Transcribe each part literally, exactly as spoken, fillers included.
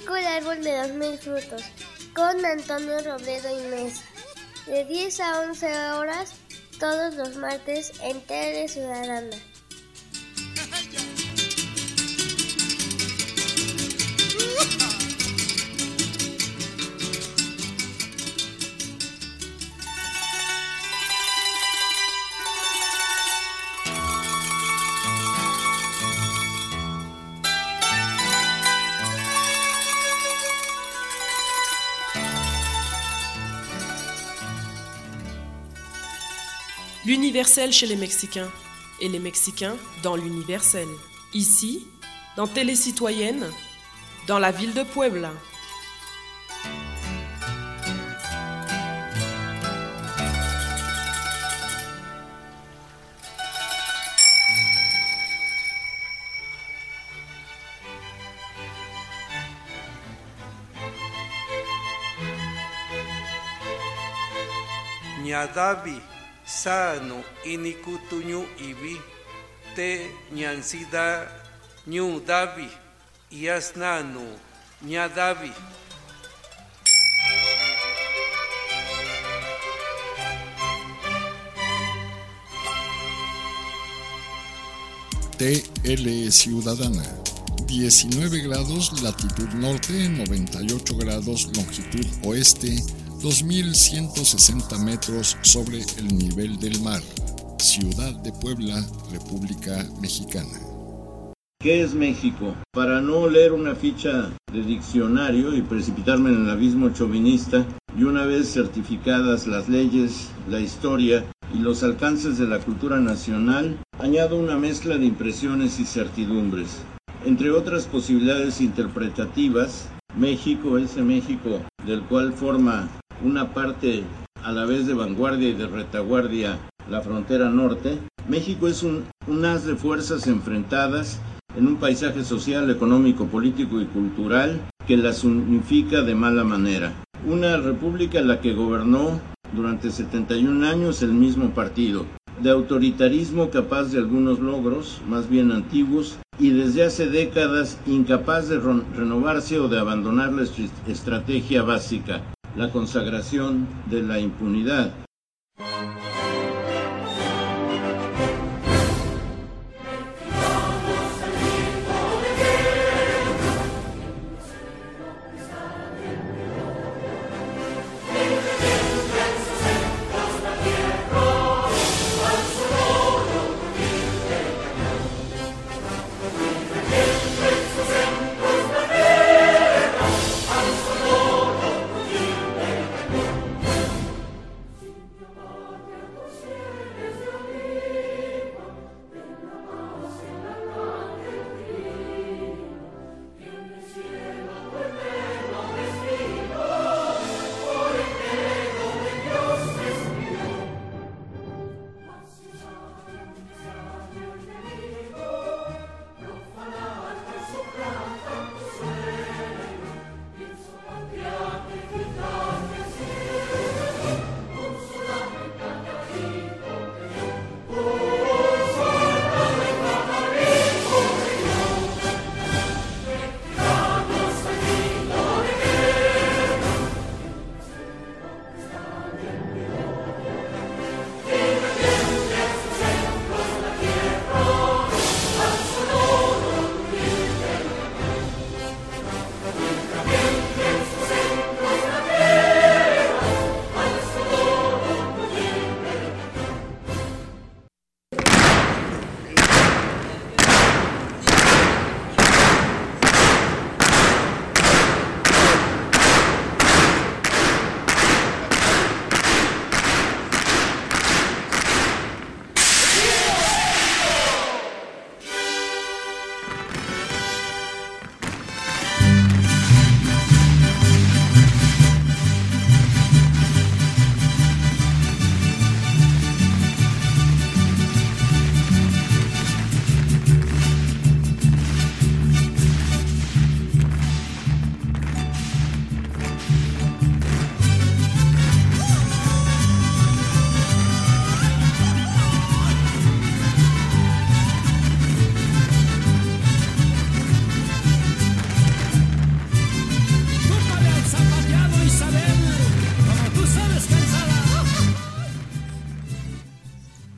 México, el árbol de los mil frutos, con Antonio Robledo y Mesa, de diez a once horas, todos los martes en Tele Ciudadana. L'universel chez les Mexicains et les Mexicains dans l'universel. Ici, dans Télé Citoyenne, dans la ville de Puebla. Ñadavi sano inikutuñu ibi te ñansida ñu davi yasnanu ñadavi. T L Ciudadana, diecinueve grados latitud norte, noventa y ocho grados longitud oeste, dos mil ciento sesenta metros sobre el nivel del mar. Ciudad de Puebla, República Mexicana. ¿Qué es México? Para no leer una ficha de diccionario y precipitarme en el abismo chauvinista, y una vez certificadas las leyes, la historia y los alcances de la cultura nacional, añado una mezcla de impresiones y certidumbres. Entre otras posibilidades interpretativas, México, ese México del cual forma una parte a la vez de vanguardia y de retaguardia la frontera norte, México es un, un haz de fuerzas enfrentadas en un paisaje social, económico, político y cultural que las unifica de mala manera. Una república en la que gobernó durante setenta y un años el mismo partido, de autoritarismo capaz de algunos logros, más bien antiguos, y desde hace décadas incapaz de renovarse o de abandonar la est- estrategia básica, la consagración de la impunidad.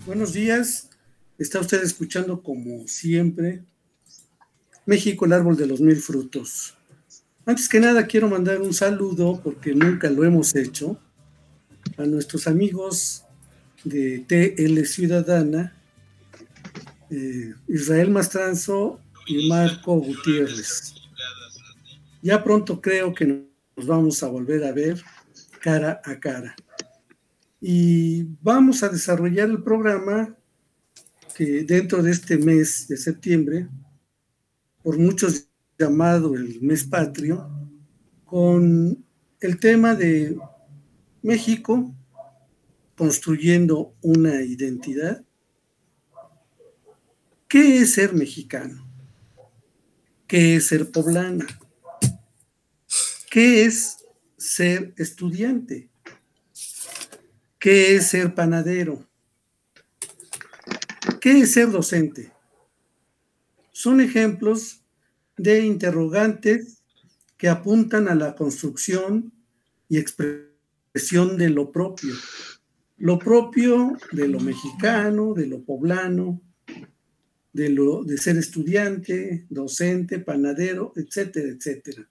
Buenos días, está usted escuchando como siempre México, el árbol de los mil frutos. Antes que nada quiero mandar un saludo, porque nunca lo hemos hecho, a nuestros amigos de T L Ciudadana, eh, Israel Mastranzo y Marco Gutiérrez. Ya pronto creo que nos vamos a volver a ver cara a cara. Y vamos a desarrollar el programa que dentro de este mes de septiembre, por muchos llamado el mes patrio, con el tema de México construyendo una identidad. ¿Qué es ser mexicano? ¿Qué es ser poblana? ¿Qué es ser estudiante? ¿Qué es ser panadero? ¿Qué es ser docente? Son ejemplos de interrogantes que apuntan a la construcción y expresión de lo propio. Lo propio de lo mexicano, de lo poblano, de, lo, de ser estudiante, docente, panadero, etcétera, etcétera.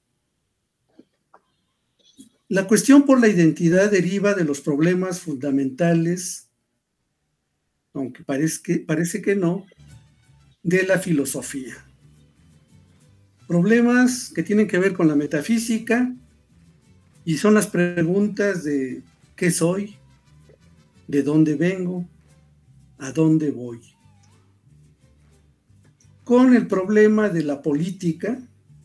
La cuestión por la identidad deriva de los problemas fundamentales, aunque parece que, parece que no, de la filosofía. Problemas que tienen que ver con la metafísica y son las preguntas de ¿qué soy? ¿De dónde vengo? ¿A dónde voy? Con el problema de la política,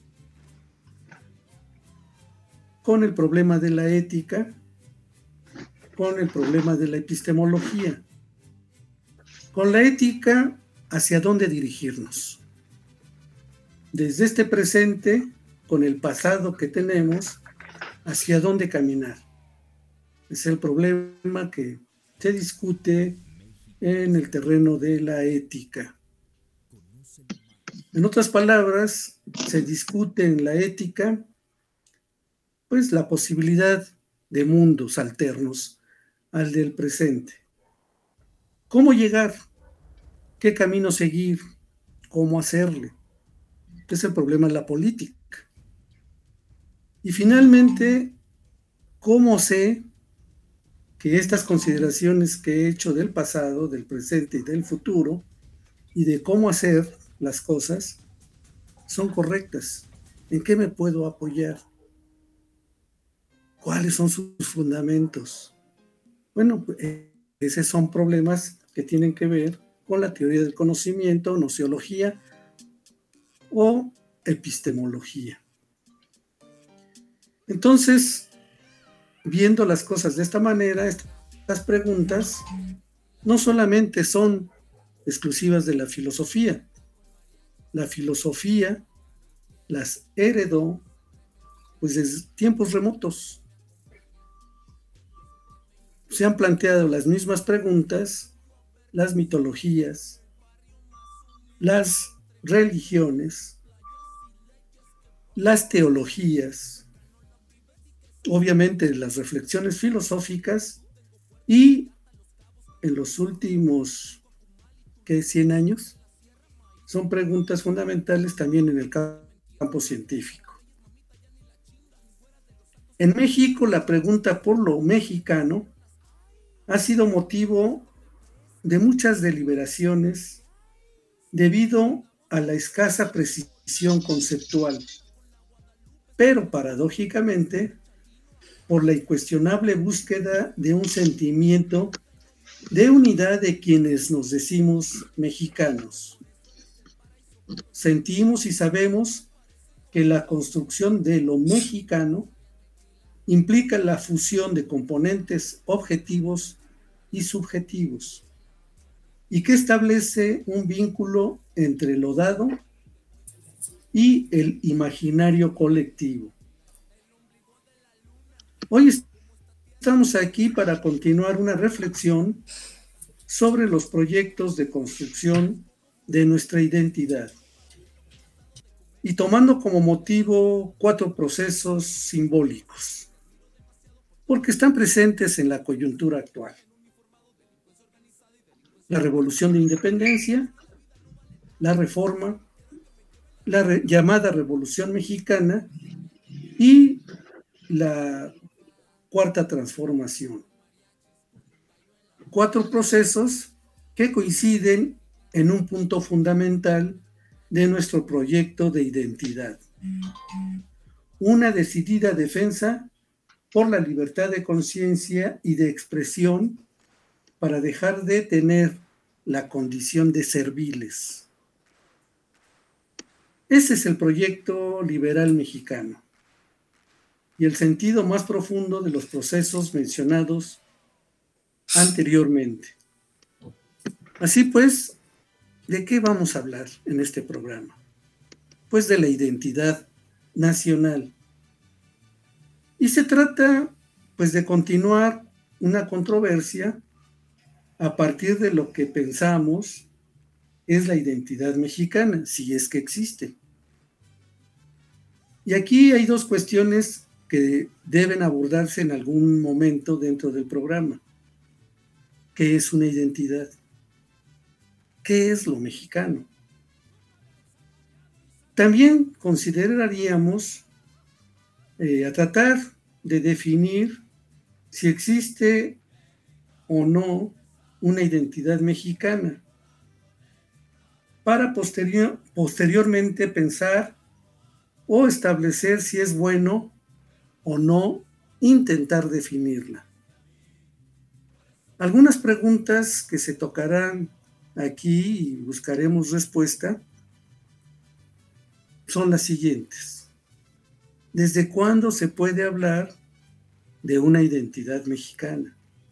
con el problema de la ética, con el problema de la epistemología. Con la ética, ¿hacia dónde dirigirnos? Desde este presente, con el pasado que tenemos, ¿hacia dónde caminar? Es el problema que se discute en el terreno de la ética. En otras palabras, se discute en la ética pues la posibilidad de mundos alternos al del presente. ¿Cómo llegar? ¿Qué camino seguir? ¿Cómo hacerle? Es el problema de la política. Y finalmente, ¿cómo sé que estas consideraciones que he hecho del pasado, del presente y del futuro, y de cómo hacer las cosas, son correctas? ¿En qué me puedo apoyar? ¿Cuáles son sus fundamentos? Bueno, esos son problemas que tienen que ver con la teoría del conocimiento, nociología o epistemología. Entonces, viendo las cosas de esta manera, estas preguntas no solamente son exclusivas de la filosofía. La filosofía las heredó pues desde tiempos remotos. Se han planteado las mismas preguntas, las mitologías, las religiones, las teologías, obviamente las reflexiones filosóficas y en los últimos ¿qué? cien años son preguntas fundamentales también en el campo científico. En México, la pregunta por lo mexicano ha sido motivo de muchas deliberaciones debido a la escasa precisión conceptual, pero paradójicamente por la incuestionable búsqueda de un sentimiento de unidad de quienes nos decimos mexicanos. Sentimos y sabemos que la construcción de lo mexicano implica la fusión de componentes objetivos y subjetivos, y que establece un vínculo entre lo dado y el imaginario colectivo. Hoy estamos aquí para continuar una reflexión sobre los proyectos de construcción de nuestra identidad y tomando como motivo cuatro procesos simbólicos, porque están presentes en la coyuntura actual. la Revolución de Independencia, la Reforma, la re- llamada Revolución Mexicana y la Cuarta Transformación. Cuatro procesos que coinciden en un punto fundamental de nuestro proyecto de identidad. Una decidida defensa por la libertad de conciencia y de expresión para dejar de tener la condición de serviles. Ese es el proyecto liberal mexicano y el sentido más profundo de los procesos mencionados anteriormente. Así pues, ¿de qué vamos a hablar en este programa? Pues de la identidad nacional. Y se trata, pues, de continuar una controversia a partir de lo que pensamos es la identidad mexicana, si es que existe. Y aquí hay dos cuestiones que deben abordarse en algún momento dentro del programa. ¿Qué es una identidad? ¿Qué es lo mexicano? También consideraríamos eh, a tratar de definir si existe o no una identidad mexicana, para posterior, posteriormente pensar o establecer si es bueno o no intentar definirla. Algunas preguntas que se tocarán aquí y buscaremos respuesta son las siguientes. ¿Desde cuándo se puede hablar de una identidad mexicana?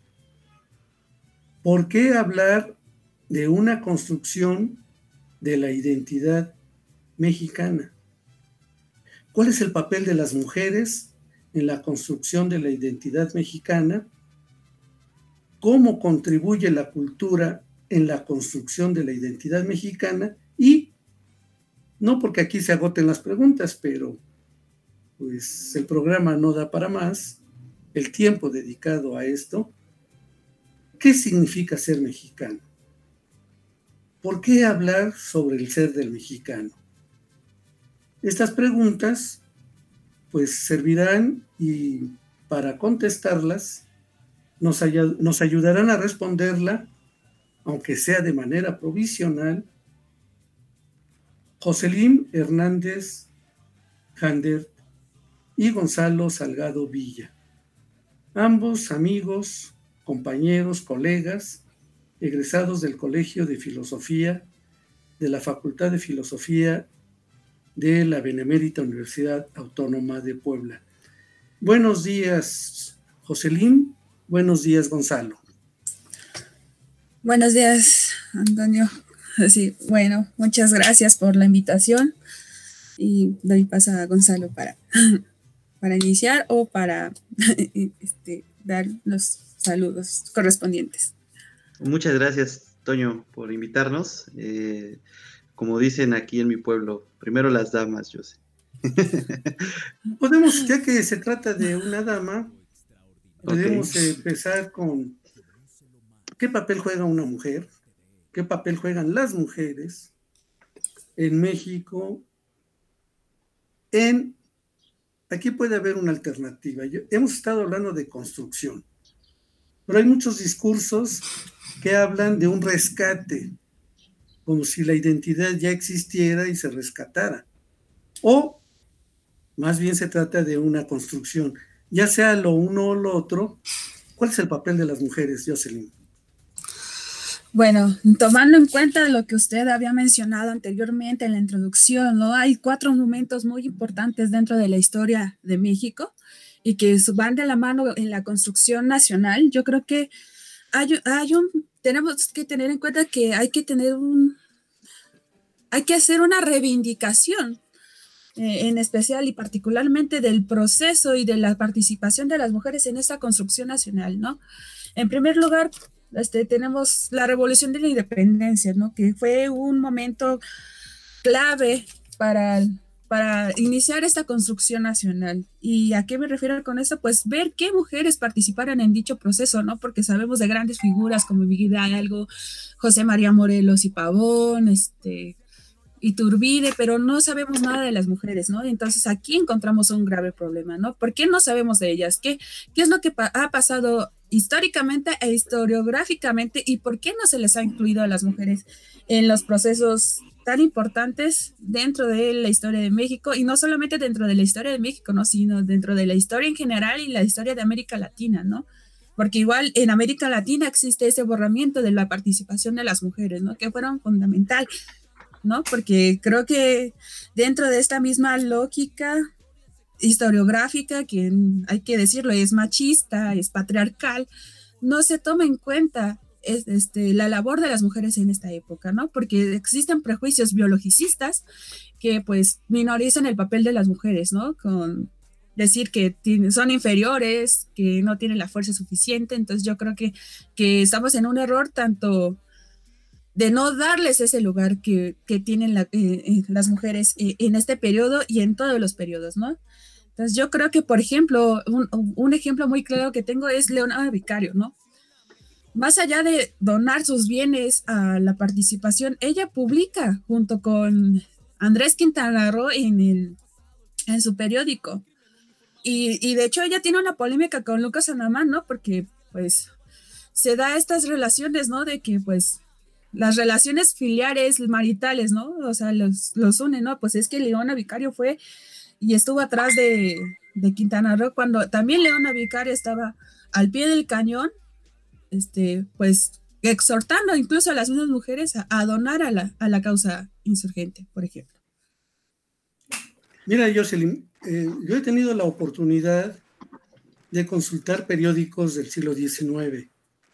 ¿Por qué hablar de una construcción de la identidad mexicana? ¿Cuál es el papel de las mujeres en la construcción de la identidad mexicana? ¿Cómo contribuye la cultura en la construcción de la identidad mexicana? Y, no porque aquí se agoten las preguntas, pero pues el programa no da para más, el tiempo dedicado a esto, ¿qué significa ser mexicano? ¿Por qué hablar sobre el ser del mexicano? Estas preguntas pues servirán y para contestarlas nos, ay- nos ayudarán a responderla, aunque sea de manera provisional, Jocelyn Hernández Handert y Gonzalo Salgado Villa, ambos amigos, compañeros, colegas, egresados del Colegio de Filosofía de la Facultad de Filosofía de la Benemérita Universidad Autónoma de Puebla. Buenos días, Jocelyn. Buenos días, Gonzalo. Buenos días, Antonio. Sí, bueno, muchas gracias por la invitación y doy paso a Gonzalo para, para iniciar o para este, dar los saludos correspondientes. Muchas gracias, Toño, por invitarnos. Eh, como dicen aquí en mi pueblo, primero las damas, yo sé. Podemos, ya que se trata de una dama, podemos okay. empezar con ¿qué papel juega una mujer? ¿Qué papel juegan las mujeres en México? En, aquí puede haber una alternativa. Yo, hemos estado hablando de construcción, pero hay muchos discursos que hablan de un rescate, como si la identidad ya existiera y se rescatara. O más bien se trata de una construcción, ya sea lo uno o lo otro. ¿Cuál es el papel de las mujeres, Jocelyn? Bueno, tomando en cuenta lo que usted había mencionado anteriormente en la introducción, ¿no? Hay cuatro momentos muy importantes dentro de la historia de México y que van de la mano en la construcción nacional. Yo creo que hay, hay un, tenemos que tener en cuenta que hay que tener un, hay que hacer una reivindicación, eh, en especial y particularmente del proceso y de la participación de las mujeres en esta construcción nacional, ¿no? En primer lugar, Este, tenemos la Revolución de la Independencia, ¿no? Que fue un momento clave para para iniciar esta construcción nacional. ¿Y a qué me refiero con esto? Pues ver qué mujeres participaron en dicho proceso, ¿no? Porque sabemos de grandes figuras como Miguel Hidalgo, José María Morelos y Pavón, este, Iturbide, pero no sabemos nada de las mujeres, ¿no? Entonces aquí encontramos un grave problema, ¿no? ¿Por qué no sabemos de ellas? ¿Qué, qué es lo que pa- ha pasado históricamente e historiográficamente y por qué no se les ha incluido a las mujeres en los procesos tan importantes dentro de la historia de México, y no solamente dentro de la historia de México, ¿no? Sino dentro de la historia en general y la historia de América Latina, ¿no? Porque igual en América Latina existe ese borramiento de la participación de las mujeres, ¿no? Que fueron fundamental, ¿no? Porque creo que dentro de esta misma lógica historiográfica, que hay que decirlo, es machista, es patriarcal, no se toma en cuenta es, este, la labor de las mujeres en esta época, ¿no? Porque existen prejuicios biologicistas que pues minorizan el papel de las mujeres, ¿no? Con decir que tiene, son inferiores, que no tienen la fuerza suficiente. Entonces yo creo que, que estamos en un error tanto de no darles ese lugar que, que tienen la, eh, las mujeres eh, en este periodo y en todos los periodos, ¿no? Entonces yo creo que, por ejemplo, un, un ejemplo muy claro que tengo es Leona Vicario, ¿no? Más allá de donar sus bienes a la participación, ella publica junto con Andrés Quintana Roo en, el, en su periódico. Y, y de hecho ella tiene una polémica con Lucas Anamán, ¿no? Porque pues se da estas relaciones, ¿no? De que pues las relaciones filiares, maritales, ¿no? O sea, los, los unen, ¿no? Pues es que Leona Vicario fue y estuvo atrás de, de Quintana Roo cuando también Leona Vicario estaba al pie del cañón, este, pues exhortando incluso a las mismas mujeres a, a donar a la, a la causa insurgente, por ejemplo. Mira, Jocelyn, eh, yo he tenido la oportunidad de consultar periódicos del siglo diecinueve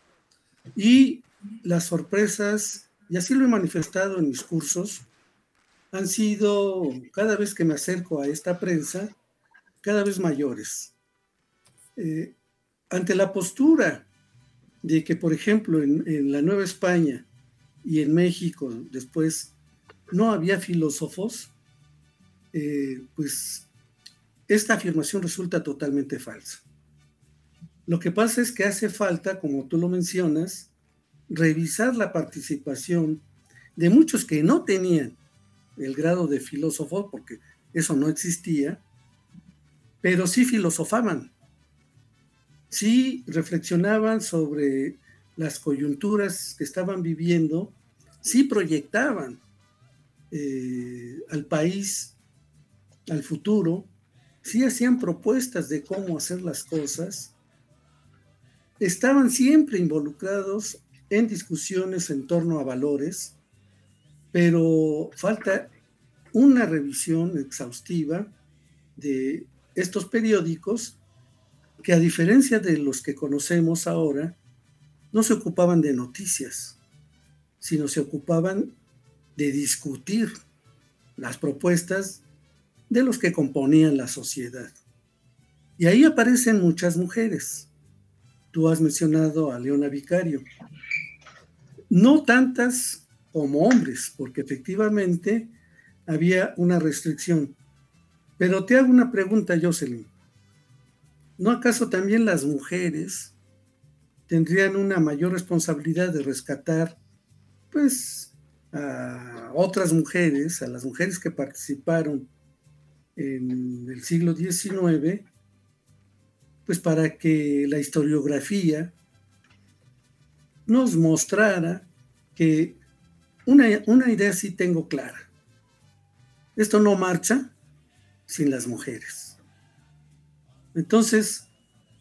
y las sorpresas, y así lo he manifestado en mis cursos, han sido, cada vez que me acerco a esta prensa, cada vez mayores. Eh, ante la postura de que, por ejemplo, en, en la Nueva España y en México después no había filósofos, eh, pues esta afirmación resulta totalmente falsa. Lo que pasa es que hace falta, como tú lo mencionas, revisar la participación de muchos que no tenían el grado de filósofo, porque eso no existía, pero sí filosofaban, sí reflexionaban sobre las coyunturas que estaban viviendo, sí proyectaban eh, al país, al futuro, sí hacían propuestas de cómo hacer las cosas, estaban siempre involucrados en discusiones en torno a valores, pero falta una revisión exhaustiva de estos periódicos que, a diferencia de los que conocemos ahora, no se ocupaban de noticias, sino se ocupaban de discutir las propuestas de los que componían la sociedad. Y ahí aparecen muchas mujeres. Tú has mencionado a Leona Vicario. No tantas como hombres, porque efectivamente había una restricción. Pero te hago una pregunta, Jocelyn. ¿No acaso también las mujeres tendrían una mayor responsabilidad de rescatar, pues, a otras mujeres, a las mujeres que participaron en el siglo diecinueve, pues para que la historiografía nos mostrara que una, una idea sí tengo clara? Esto no marcha sin las mujeres. Entonces,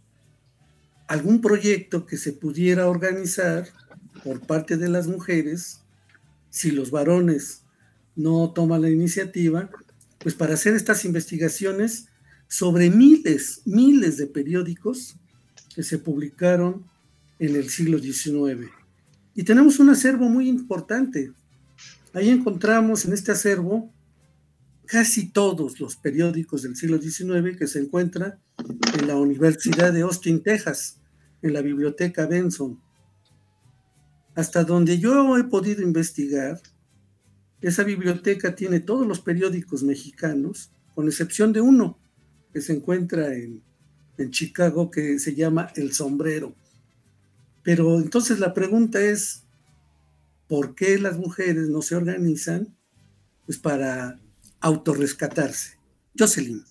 algún proyecto que se pudiera organizar por parte de las mujeres, si los varones no toman la iniciativa, pues para hacer estas investigaciones sobre miles, miles de periódicos que se publicaron en el siglo diecinueve. Y tenemos un acervo muy importante. Ahí encontramos en este acervo casi todos los periódicos del siglo diecinueve que se encuentran en la Universidad de Austin, Texas, en la Biblioteca Benson. Hasta donde yo he podido investigar, Esa biblioteca tiene todos los periódicos mexicanos, con excepción de uno que se encuentra en, en Chicago, que se llama El Sombrero. Pero entonces la pregunta es, ¿por qué las mujeres no se organizan pues para autorrescatarse? Jocelyn.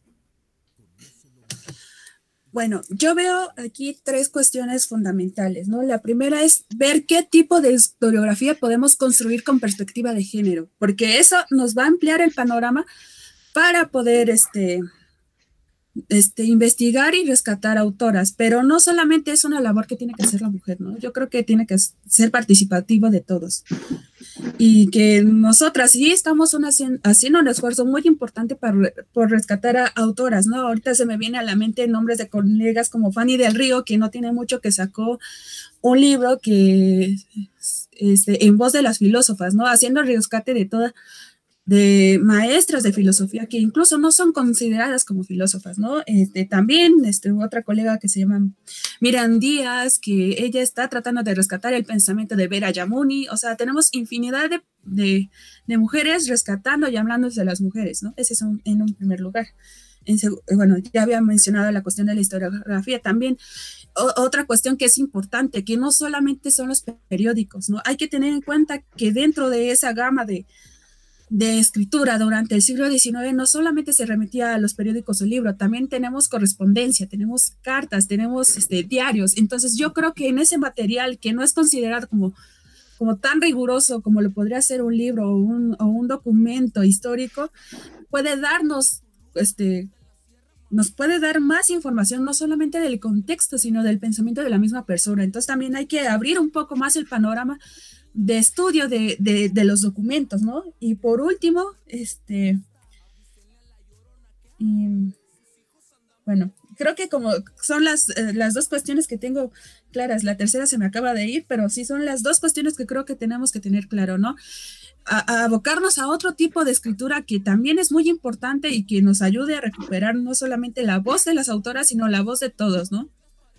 Bueno, yo veo aquí tres cuestiones fundamentales, ¿no? La primera es ver qué tipo de historiografía podemos construir con perspectiva de género, porque eso nos va a ampliar el panorama para poder este, este, investigar y rescatar autoras, pero no solamente es una labor que tiene que hacer la mujer, ¿no? Yo creo que tiene que ser participativo de todos. Y que nosotras sí estamos una, haciendo un esfuerzo muy importante para, por rescatar a autoras, ¿no? Ahorita se me viene a la mente nombres de colegas como Fanny del Río, que no tiene mucho, que sacó un libro que este, en voz de las filósofas, ¿no? Haciendo el rescate de toda, de maestras de filosofía que incluso no son consideradas como filósofas, ¿no? Este, también este, otra colega que se llama Miriam Díaz, que ella está tratando de rescatar el pensamiento de Vera Yamuni. O sea, tenemos infinidad de, de, de mujeres rescatando y hablando de las mujeres, ¿no? Ese es un, en un primer lugar. En, bueno, ya había mencionado la cuestión de la historiografía también. O, otra cuestión que es importante, que no solamente son los periódicos, ¿no? Hay que tener en cuenta que dentro de esa gama de de escritura durante el siglo diecinueve no solamente se remitía a los periódicos o libros, también tenemos correspondencia, tenemos cartas, tenemos este, diarios. Entonces yo creo que en ese material que no es considerado como, como tan riguroso como lo podría ser un libro o un, o un documento histórico, puede darnos, este, nos puede dar más información, no solamente del contexto, sino del pensamiento de la misma persona. Entonces también hay que abrir un poco más el panorama de estudio de, de, de los documentos, ¿no? Y por último, este, y, bueno, creo que como son las, eh, las dos cuestiones que tengo claras, la tercera se me acaba de ir, pero sí son las dos cuestiones que creo que tenemos que tener claro, ¿no? A, a abocarnos a otro tipo de escritura que también es muy importante y que nos ayude a recuperar no solamente la voz de las autoras, sino la voz de todos, ¿no?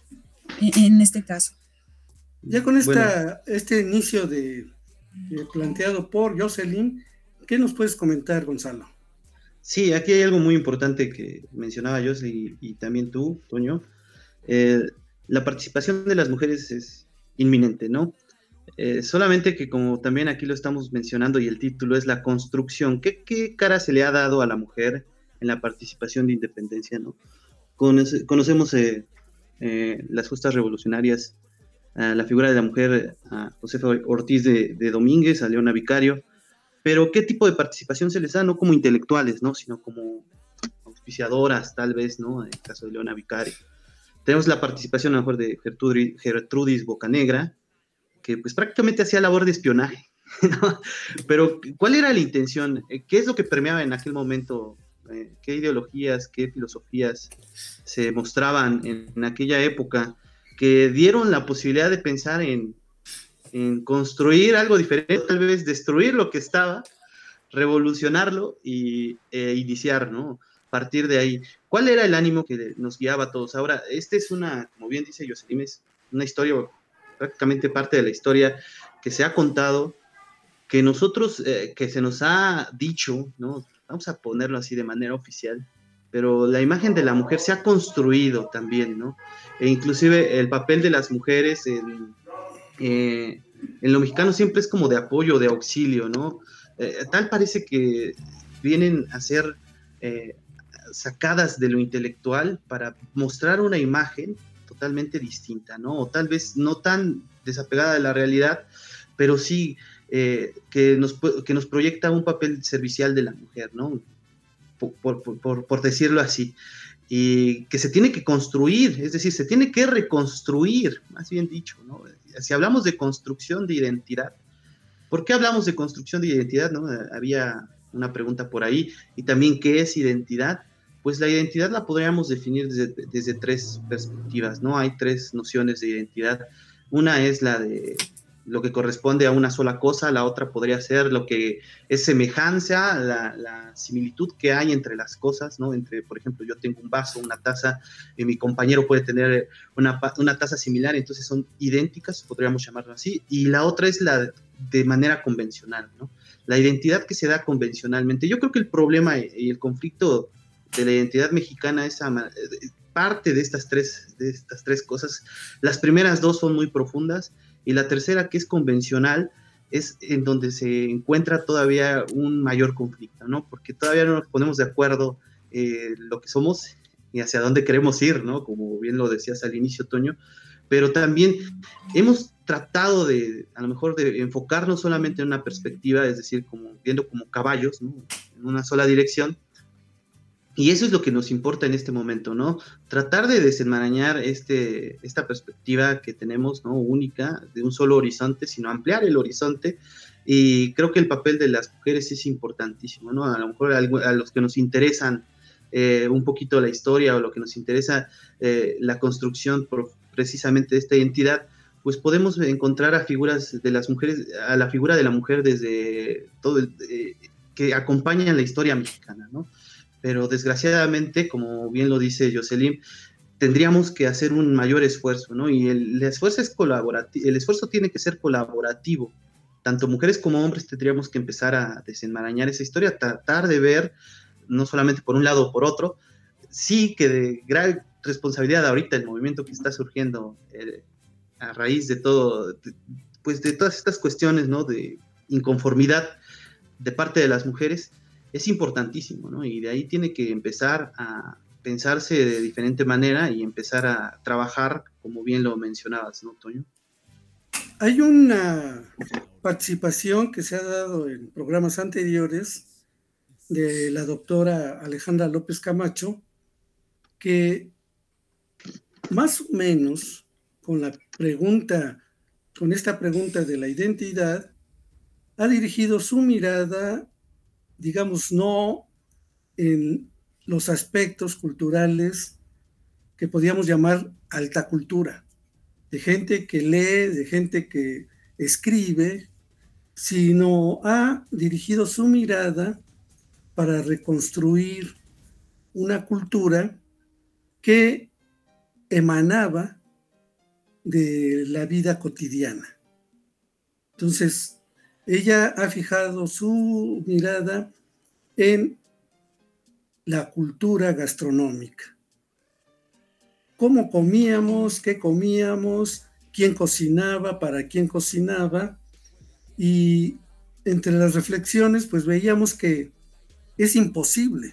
En, en este caso. Ya con esta, bueno, este inicio de, de planteado por Jocelyn, ¿qué nos puedes comentar, Gonzalo? Sí, aquí hay algo muy importante que mencionaba Jocelyn y, y también tú, Toño. Eh, la participación de las mujeres es inminente, ¿no? Eh, solamente que como también aquí lo estamos mencionando y el título es la construcción, ¿qué, qué cara se le ha dado a la mujer en la participación de independencia, ¿no? Conoce, conocemos eh, eh, las justas revolucionarias, Uh, la figura de la mujer, a uh, Josefa Ortiz de, de Domínguez, a Leona Vicario, pero ¿qué tipo de participación se les da? No como intelectuales, ¿no? Sino como auspiciadoras, tal vez, ¿no? En el caso de Leona Vicario. Tenemos la participación a lo mejor de Gertrudis, Gertrudis Bocanegra, que pues prácticamente hacía labor de espionaje, ¿no? Pero ¿cuál era la intención? ¿Qué es lo que permeaba en aquel momento? ¿Qué ideologías, qué filosofías se mostraban en, en aquella época que dieron la posibilidad de pensar en, en construir algo diferente, tal vez destruir lo que estaba, revolucionarlo y e iniciar, ¿no? Partir de ahí. ¿Cuál era el ánimo que nos guiaba a todos? Ahora, esta es una, como bien dice Jocelyn, es una historia, prácticamente parte de la historia que se ha contado, que nosotros, eh, que se nos ha dicho, ¿no? Vamos a ponerlo así de manera oficial, pero la imagen de la mujer se ha construido también, ¿no? E inclusive el papel de las mujeres en, eh, en lo mexicano siempre es como de apoyo, de auxilio, ¿no? Eh, tal parece que vienen a ser eh, sacadas de lo intelectual para mostrar una imagen totalmente distinta, ¿no? O tal vez no tan desapegada de la realidad, pero sí eh, que, nos, que nos proyecta un papel servicial de la mujer, ¿no? Por, por, por, por decirlo así, y que se tiene que construir, es decir, se tiene que reconstruir, más bien dicho, ¿no? Si hablamos de construcción de identidad, ¿por qué hablamos de construcción de identidad, no? Había una pregunta por ahí, y también, ¿qué es identidad? Pues la identidad la podríamos definir desde, desde tres perspectivas, ¿no? Hay tres nociones de identidad. Una es la de lo que corresponde a una sola cosa, la otra podría ser lo que es semejanza, la, la similitud que hay entre las cosas, ¿no? Entre, por ejemplo, yo tengo un vaso, una taza, y mi compañero puede tener una, una taza similar, entonces son idénticas, podríamos llamarlo así, y la otra es la de manera convencional, ¿no? la identidad que se da convencionalmente. Yo creo que el problema y el conflicto de la identidad mexicana es parte de estas tres, de estas tres cosas. Las primeras dos son muy profundas y la tercera, que es convencional, es en donde se encuentra todavía un mayor conflicto, ¿no? Porque todavía no nos ponemos de acuerdo eh, lo que somos y hacia dónde queremos ir, ¿no? Como bien lo decías al inicio, Toño, pero también hemos tratado de, a lo mejor, de enfocarnos solamente en una perspectiva, es decir, como viendo como caballos, ¿no? En una sola dirección, y eso es lo que nos importa en este momento, ¿no? Tratar de desenmarañar este, esta perspectiva que tenemos, ¿no? Única, de un solo horizonte, sino ampliar el horizonte, y creo que el papel de las mujeres es importantísimo, ¿no? A lo mejor a, a los que nos interesan eh, un poquito la historia, o lo que nos interesa eh, la construcción por, precisamente de esta identidad, pues podemos encontrar a figuras de las mujeres, a la figura de la mujer desde todo el, eh, que acompañan la historia mexicana, ¿no? Pero desgraciadamente, como bien lo dice Jocelyn, tendríamos que hacer un mayor esfuerzo, ¿no? Y el, el esfuerzo es colaborativo, el esfuerzo tiene que ser colaborativo. Tanto mujeres como hombres tendríamos que empezar a desenmarañar esa historia, tratar de ver, no solamente por un lado o por otro, sí que de gran responsabilidad ahorita el movimiento que está surgiendo eh, a raíz de todo, de, pues de todas estas cuestiones, ¿no? De inconformidad de parte de las mujeres, es importantísimo, ¿no? Y de ahí tiene que empezar a pensarse de diferente manera y empezar a trabajar, como bien lo mencionabas, ¿no, Toño? Hay una participación que se ha dado en programas anteriores de la doctora Alejandra López Camacho, que más o menos con la pregunta, con esta pregunta de la identidad, ha dirigido su mirada, digamos, no en los aspectos culturales que podríamos llamar alta cultura, de gente que lee, de gente que escribe, sino ha dirigido su mirada para reconstruir una cultura que emanaba de la vida cotidiana. Entonces, ella ha fijado su mirada en la cultura gastronómica. ¿Cómo comíamos? ¿Qué comíamos? ¿Quién cocinaba? ¿Para quién cocinaba? Y entre las reflexiones, pues veíamos que es imposible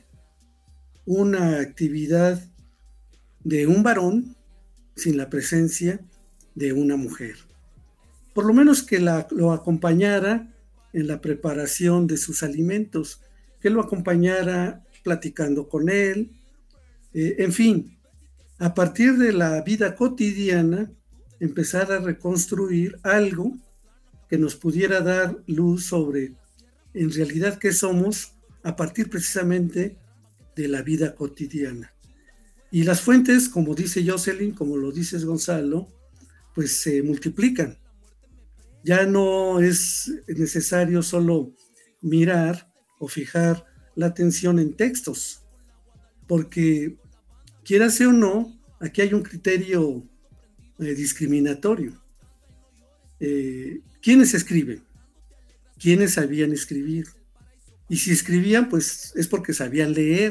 una actividad de un varón sin la presencia de una mujer. Por lo menos que la, lo acompañara en la preparación de sus alimentos, que lo acompañara platicando con él, eh, en fin, a partir de la vida cotidiana, empezar a reconstruir algo que nos pudiera dar luz sobre, en realidad, qué somos a partir precisamente de la vida cotidiana. Y las fuentes, como dice Jocelyn, como lo dices Gonzalo, pues se multiplican. Ya no es necesario solo mirar o fijar la atención en textos, porque quiera sea o no, aquí hay un criterio eh, discriminatorio. Eh, ¿Quiénes escriben? ¿Quiénes sabían escribir? Y si escribían, pues es porque sabían leer.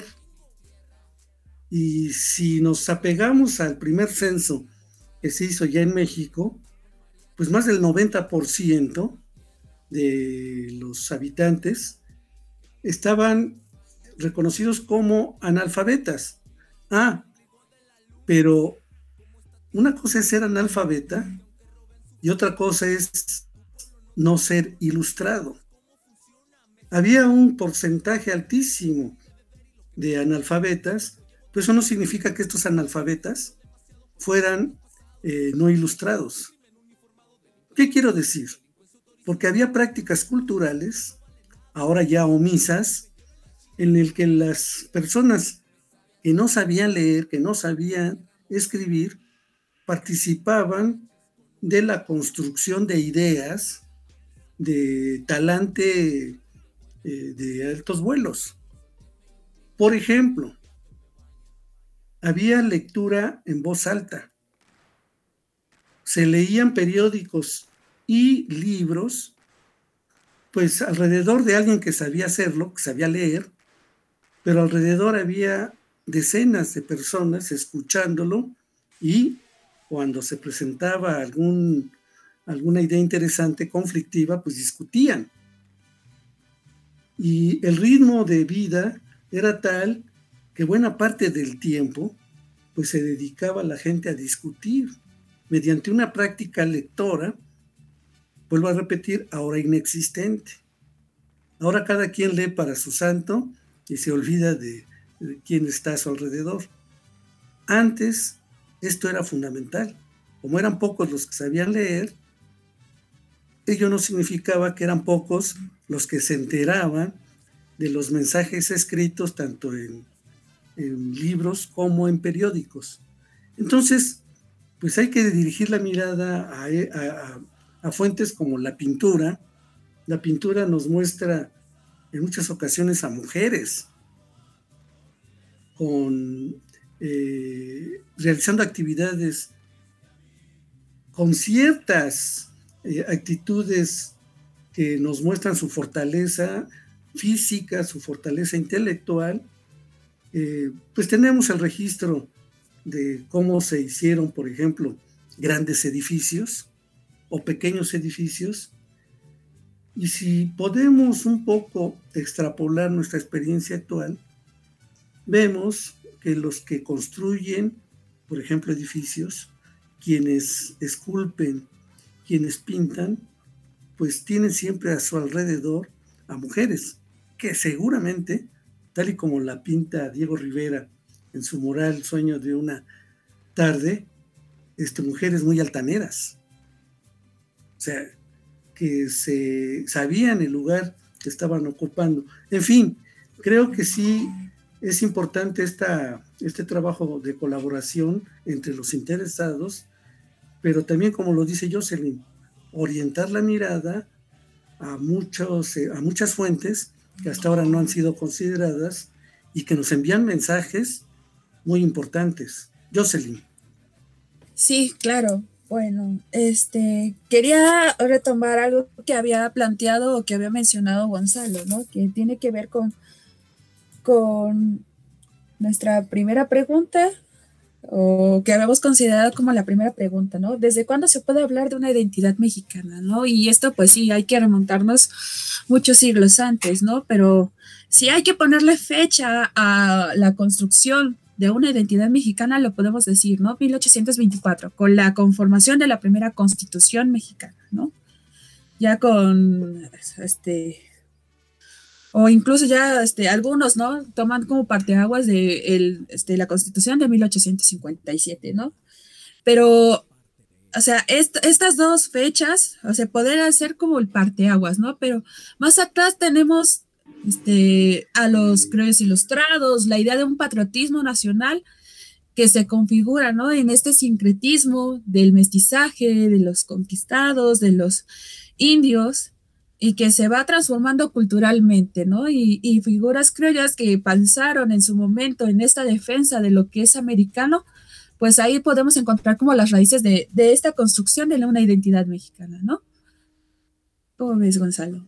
Y si nos apegamos al primer censo que se hizo ya en México, pues más del noventa por ciento de los habitantes estaban reconocidos como analfabetas. Ah, pero una cosa es ser analfabeta y otra cosa es no ser ilustrado. Había un porcentaje altísimo de analfabetas, pero eso no significa que estos analfabetas fueran eh, no ilustrados. ¿Qué quiero decir? Porque había prácticas culturales, ahora ya omisas, en el que las personas que no sabían leer, que no sabían escribir, participaban de la construcción de ideas, de talante eh, de altos vuelos. Por ejemplo, había lectura en voz alta. Se leían periódicos y libros pues alrededor de alguien que sabía hacerlo, que sabía leer, pero alrededor había decenas de personas escuchándolo y cuando se presentaba algún, alguna idea interesante, conflictiva, pues discutían. Y el ritmo de vida era tal que buena parte del tiempo pues se dedicaba la gente a discutir mediante una práctica lectora, vuelvo a repetir, ahora inexistente. Ahora cada quien lee para su santo y se olvida de, de quién está a su alrededor. Antes esto era fundamental. Como eran pocos los que sabían leer, ello no significaba que eran pocos los que se enteraban de los mensajes escritos tanto en, en libros como en periódicos. Entonces, pues hay que dirigir la mirada a, a, a fuentes como la pintura. La pintura nos muestra en muchas ocasiones a mujeres con, eh, realizando actividades con ciertas eh, actitudes que nos muestran su fortaleza física, su fortaleza intelectual. Eh, pues tenemos el registro de cómo se hicieron, por ejemplo, grandes edificios o pequeños edificios. Y si podemos un poco extrapolar nuestra experiencia actual, vemos que los que construyen, por ejemplo, edificios, quienes esculpen, quienes pintan, pues tienen siempre a su alrededor a mujeres, que seguramente, tal y como la pinta Diego Rivera en su mural Sueño de una tarde, este, mujeres muy altaneras. O sea, que se sabían el lugar que estaban ocupando. En fin, creo que sí es importante esta, este trabajo de colaboración entre los interesados, pero también, como lo dice Jocelyn, orientar la mirada a, muchos, a muchas fuentes que hasta ahora no han sido consideradas y que nos envían mensajes muy importantes. Jocelyn. Sí, claro. Bueno, este, quería retomar algo que había planteado o que había mencionado Gonzalo, ¿no? Que tiene que ver con, con nuestra primera pregunta, o que habíamos considerado como la primera pregunta, ¿no? ¿Desde cuándo se puede hablar de una identidad mexicana, ¿no? Y esto, pues sí, hay que remontarnos muchos siglos antes, ¿no? Pero si hay que ponerle fecha a la construcción de una identidad mexicana, lo podemos decir, ¿no? mil ochocientos veinticuatro, con la conformación de la primera Constitución mexicana, ¿no? Ya con, este, o incluso ya, este, algunos, ¿no? Toman como parteaguas de el, este, la Constitución de mil ochocientos cincuenta y siete, ¿no? Pero, o sea, est- estas dos fechas, o sea, poder hacer como el parteaguas, ¿no? Pero más atrás tenemos Este, a los creadores ilustrados, la idea de un patriotismo nacional que se configura, ¿no? En este sincretismo del mestizaje, de los conquistados, de los indios, y que se va transformando culturalmente, ¿no? Y, y figuras criollas que pensaron en su momento en esta defensa de lo que es americano, pues ahí podemos encontrar como las raíces de, de esta construcción de una identidad mexicana, ¿no? ¿Cómo ves, Gonzalo?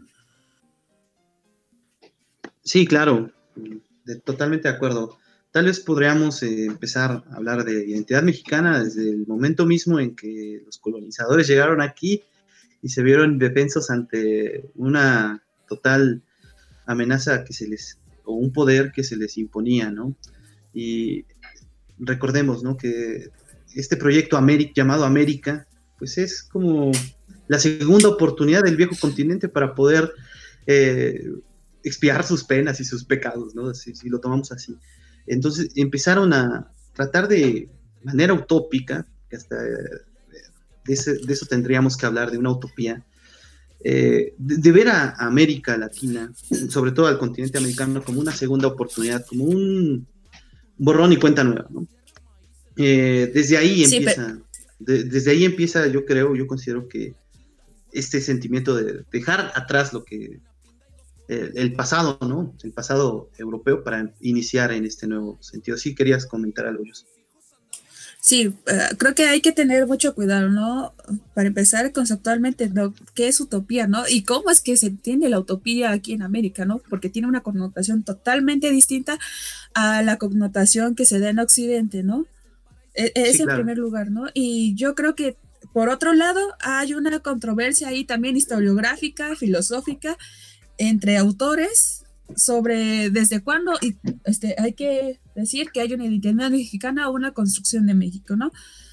Sí, claro, de, totalmente de acuerdo. Tal vez podríamos eh, empezar a hablar de identidad mexicana desde el momento mismo en que los colonizadores llegaron aquí y se vieron defensos ante una total amenaza que se les, o un poder que se les imponía, ¿no? Y recordemos, ¿no?, que este proyecto América, llamado América, pues es como la segunda oportunidad del viejo continente para poder eh, expiar sus penas y sus pecados, ¿no? Si, si lo tomamos así. Entonces empezaron a tratar de manera utópica, que hasta de, ese, de eso tendríamos que hablar, de una utopía, eh, de, de ver a América Latina, sobre todo al continente americano, como una segunda oportunidad, como un borrón y cuenta nueva, ¿no? Eh, desde ahí empieza, sí, pero... de, desde ahí empieza, yo creo, yo considero que este sentimiento de dejar atrás lo que El, el pasado, ¿no? El pasado europeo para iniciar en este nuevo sentido. Sí, querías comentar algo, José. Sí, uh, creo que hay que tener mucho cuidado, ¿no? Para empezar, conceptualmente, ¿no? ¿Qué es utopía, no? Y cómo es que se entiende la utopía aquí en América, ¿no? Porque tiene una connotación totalmente distinta a la connotación que se da en Occidente, ¿no? Es, es Sí, en claro. primer lugar, ¿no? Y yo creo que, por otro lado, hay una controversia ahí también historiográfica, filosófica, entre autores sobre desde cuándo, y este, hay que decir que hay una identidad mexicana o una construcción de México, ¿no?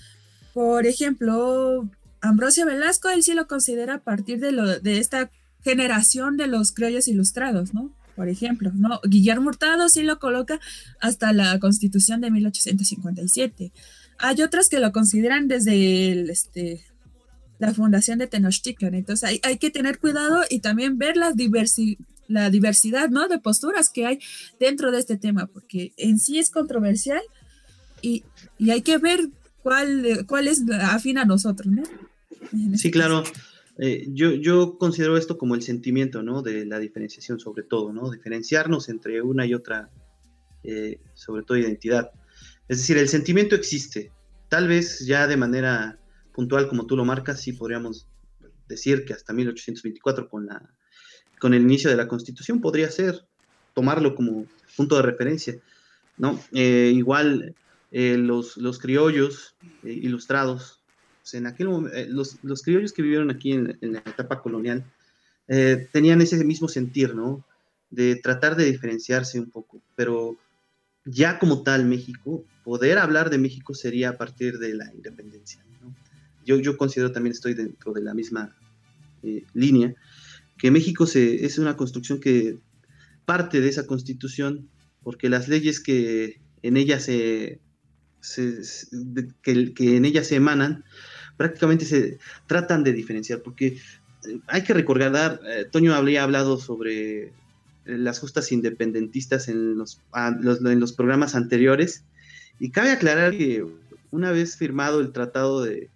Por ejemplo, Ambrosio Velasco, él sí lo considera a partir de, lo, de esta generación de los criollos ilustrados, ¿no? Por ejemplo, ¿no? Guillermo Hurtado sí lo coloca hasta la Constitución de mil ochocientos cincuenta y siete. Hay otras que lo consideran desde el, este, la fundación de Tenochtitlan. Entonces hay, hay que tener cuidado y también ver la, diversi, la diversidad, ¿no? De posturas que hay dentro de este tema, porque en sí es controversial y, y hay que ver cuál, cuál es afín a nosotros, ¿no? En Sí, este caso. claro. Eh, yo, yo considero esto como el sentimiento, ¿no? De la diferenciación sobre todo, ¿no? Diferenciarnos entre una y otra, eh, sobre todo identidad. Es decir, el sentimiento existe. Tal vez ya de manera puntual, como tú lo marcas, sí podríamos decir que hasta mil ochocientos veinticuatro, con, la, con el inicio de la Constitución, podría ser, tomarlo como punto de referencia, ¿no? Eh, igual eh, los, los criollos eh, ilustrados, pues en aquel momento, eh, los, los criollos que vivieron aquí en, en la etapa colonial, eh, tenían ese mismo sentir, ¿no? De tratar de diferenciarse un poco, pero ya como tal México, poder hablar de México sería a partir de la independencia, ¿no? Yo, yo considero también, estoy dentro de la misma eh, línea, que México se, es una construcción que parte de esa constitución, porque las leyes que en ella se, se de, que, que en ella se emanan, prácticamente se tratan de diferenciar, porque hay que recordar, eh, Toño había hablado sobre las justas independentistas en los, a, los, en los programas anteriores, y cabe aclarar que una vez firmado el Tratado de,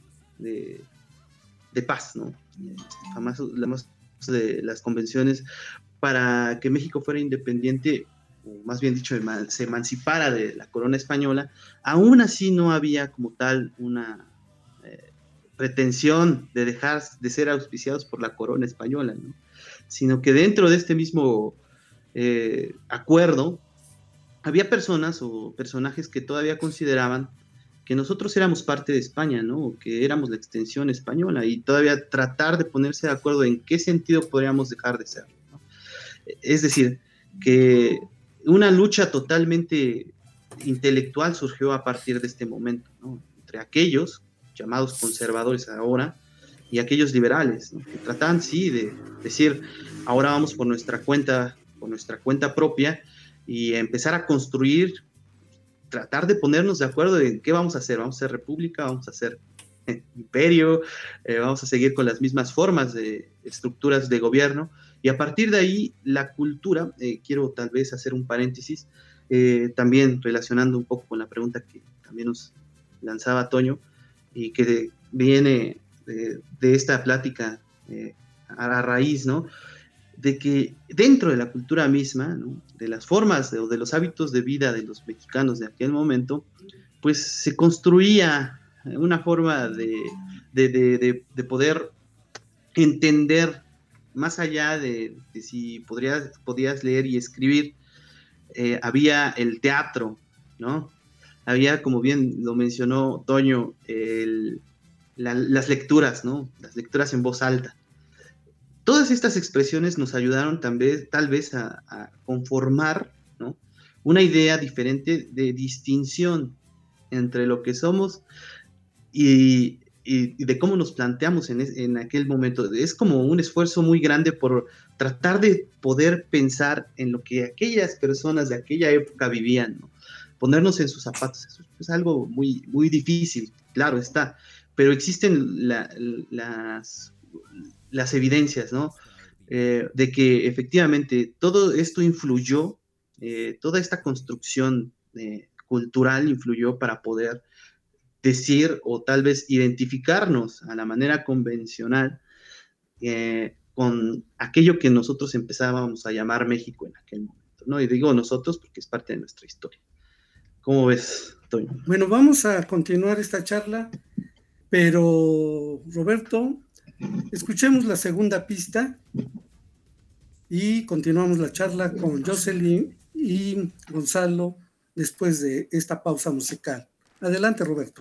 de, de Paz, ¿no? Famoso, de las convenciones para que México fuera independiente, o más bien dicho, se emancipara de la corona española, aún así no había como tal una eh, pretensión de dejar de ser auspiciados por la corona española, ¿no? Sino que dentro de este mismo eh, acuerdo había personas o personajes que todavía consideraban que nosotros éramos parte de España, ¿no? O que éramos la extensión española, y todavía tratar de ponerse de acuerdo en qué sentido podríamos dejar de ser, ¿no? Es decir, que una lucha totalmente intelectual surgió a partir de este momento, ¿no? Entre aquellos llamados conservadores ahora y aquellos liberales, ¿no? Que trataban, sí, de decir, ahora vamos por nuestra cuenta, por nuestra cuenta propia, y empezar a construir, tratar de ponernos de acuerdo en qué vamos a hacer. Vamos a hacer república, vamos a hacer eh, imperio, eh, vamos a seguir con las mismas formas de estructuras de gobierno, y a partir de ahí la cultura, eh, quiero tal vez hacer un paréntesis, eh, también relacionando un poco con la pregunta que también nos lanzaba Toño, y que de, viene de, de esta plática eh, a la raíz, ¿no? De que dentro de la cultura misma, ¿no? De las formas de, o de los hábitos de vida de los mexicanos de aquel momento, pues se construía una forma de, de, de, de, de poder entender, más allá de, de si podrías, podías leer y escribir, eh, había el teatro, ¿no? Había, como bien lo mencionó Toño, el, la, las lecturas, ¿no? Las lecturas en voz alta. Todas estas expresiones nos ayudaron también, tal vez a, a conformar, ¿no? Una idea diferente de distinción entre lo que somos y, y, y de cómo nos planteamos en, es, en aquel momento. Es como un esfuerzo muy grande por tratar de poder pensar en lo que aquellas personas de aquella época vivían, ¿no? Ponernos en sus zapatos. Eso es algo muy, muy difícil, claro está, pero existen la, las... las evidencias, ¿no? Eh, de que efectivamente todo esto influyó, eh, toda esta construcción eh, cultural influyó para poder decir o tal vez identificarnos a la manera convencional eh, con aquello que nosotros empezábamos a llamar México en aquel momento, ¿no? Y digo nosotros porque es parte de nuestra historia. ¿Cómo ves? Toño. Bueno, vamos a continuar esta charla, pero Roberto, escuchemos la segunda pista y continuamos la charla con Jocelyn y Gonzalo después de esta pausa musical. Adelante, Roberto.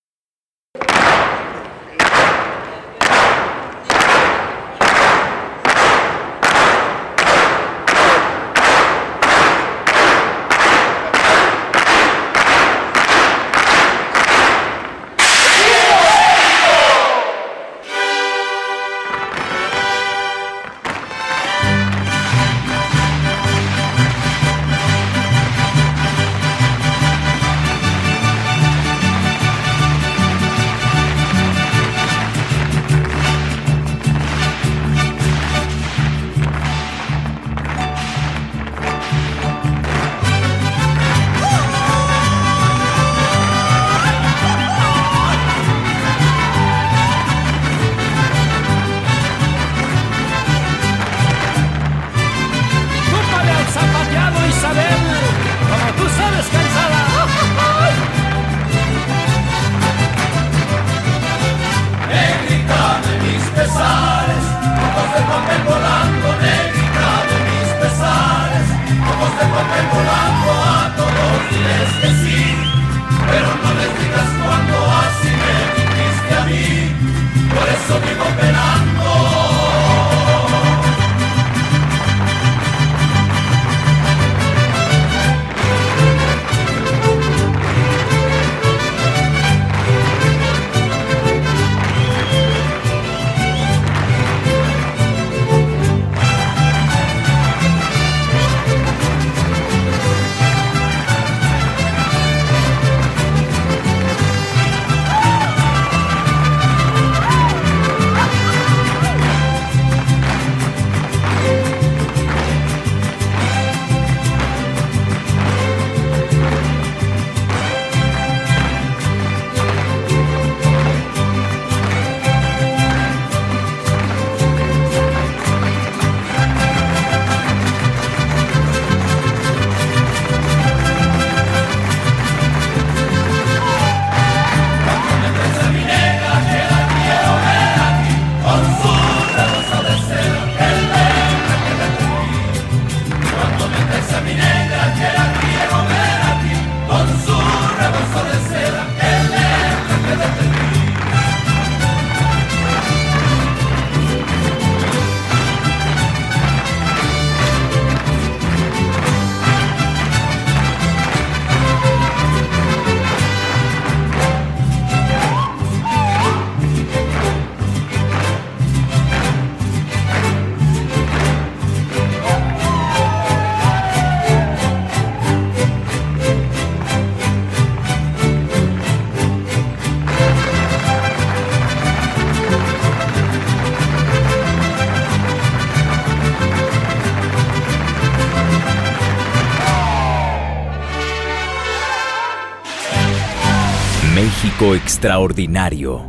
México extraordinario.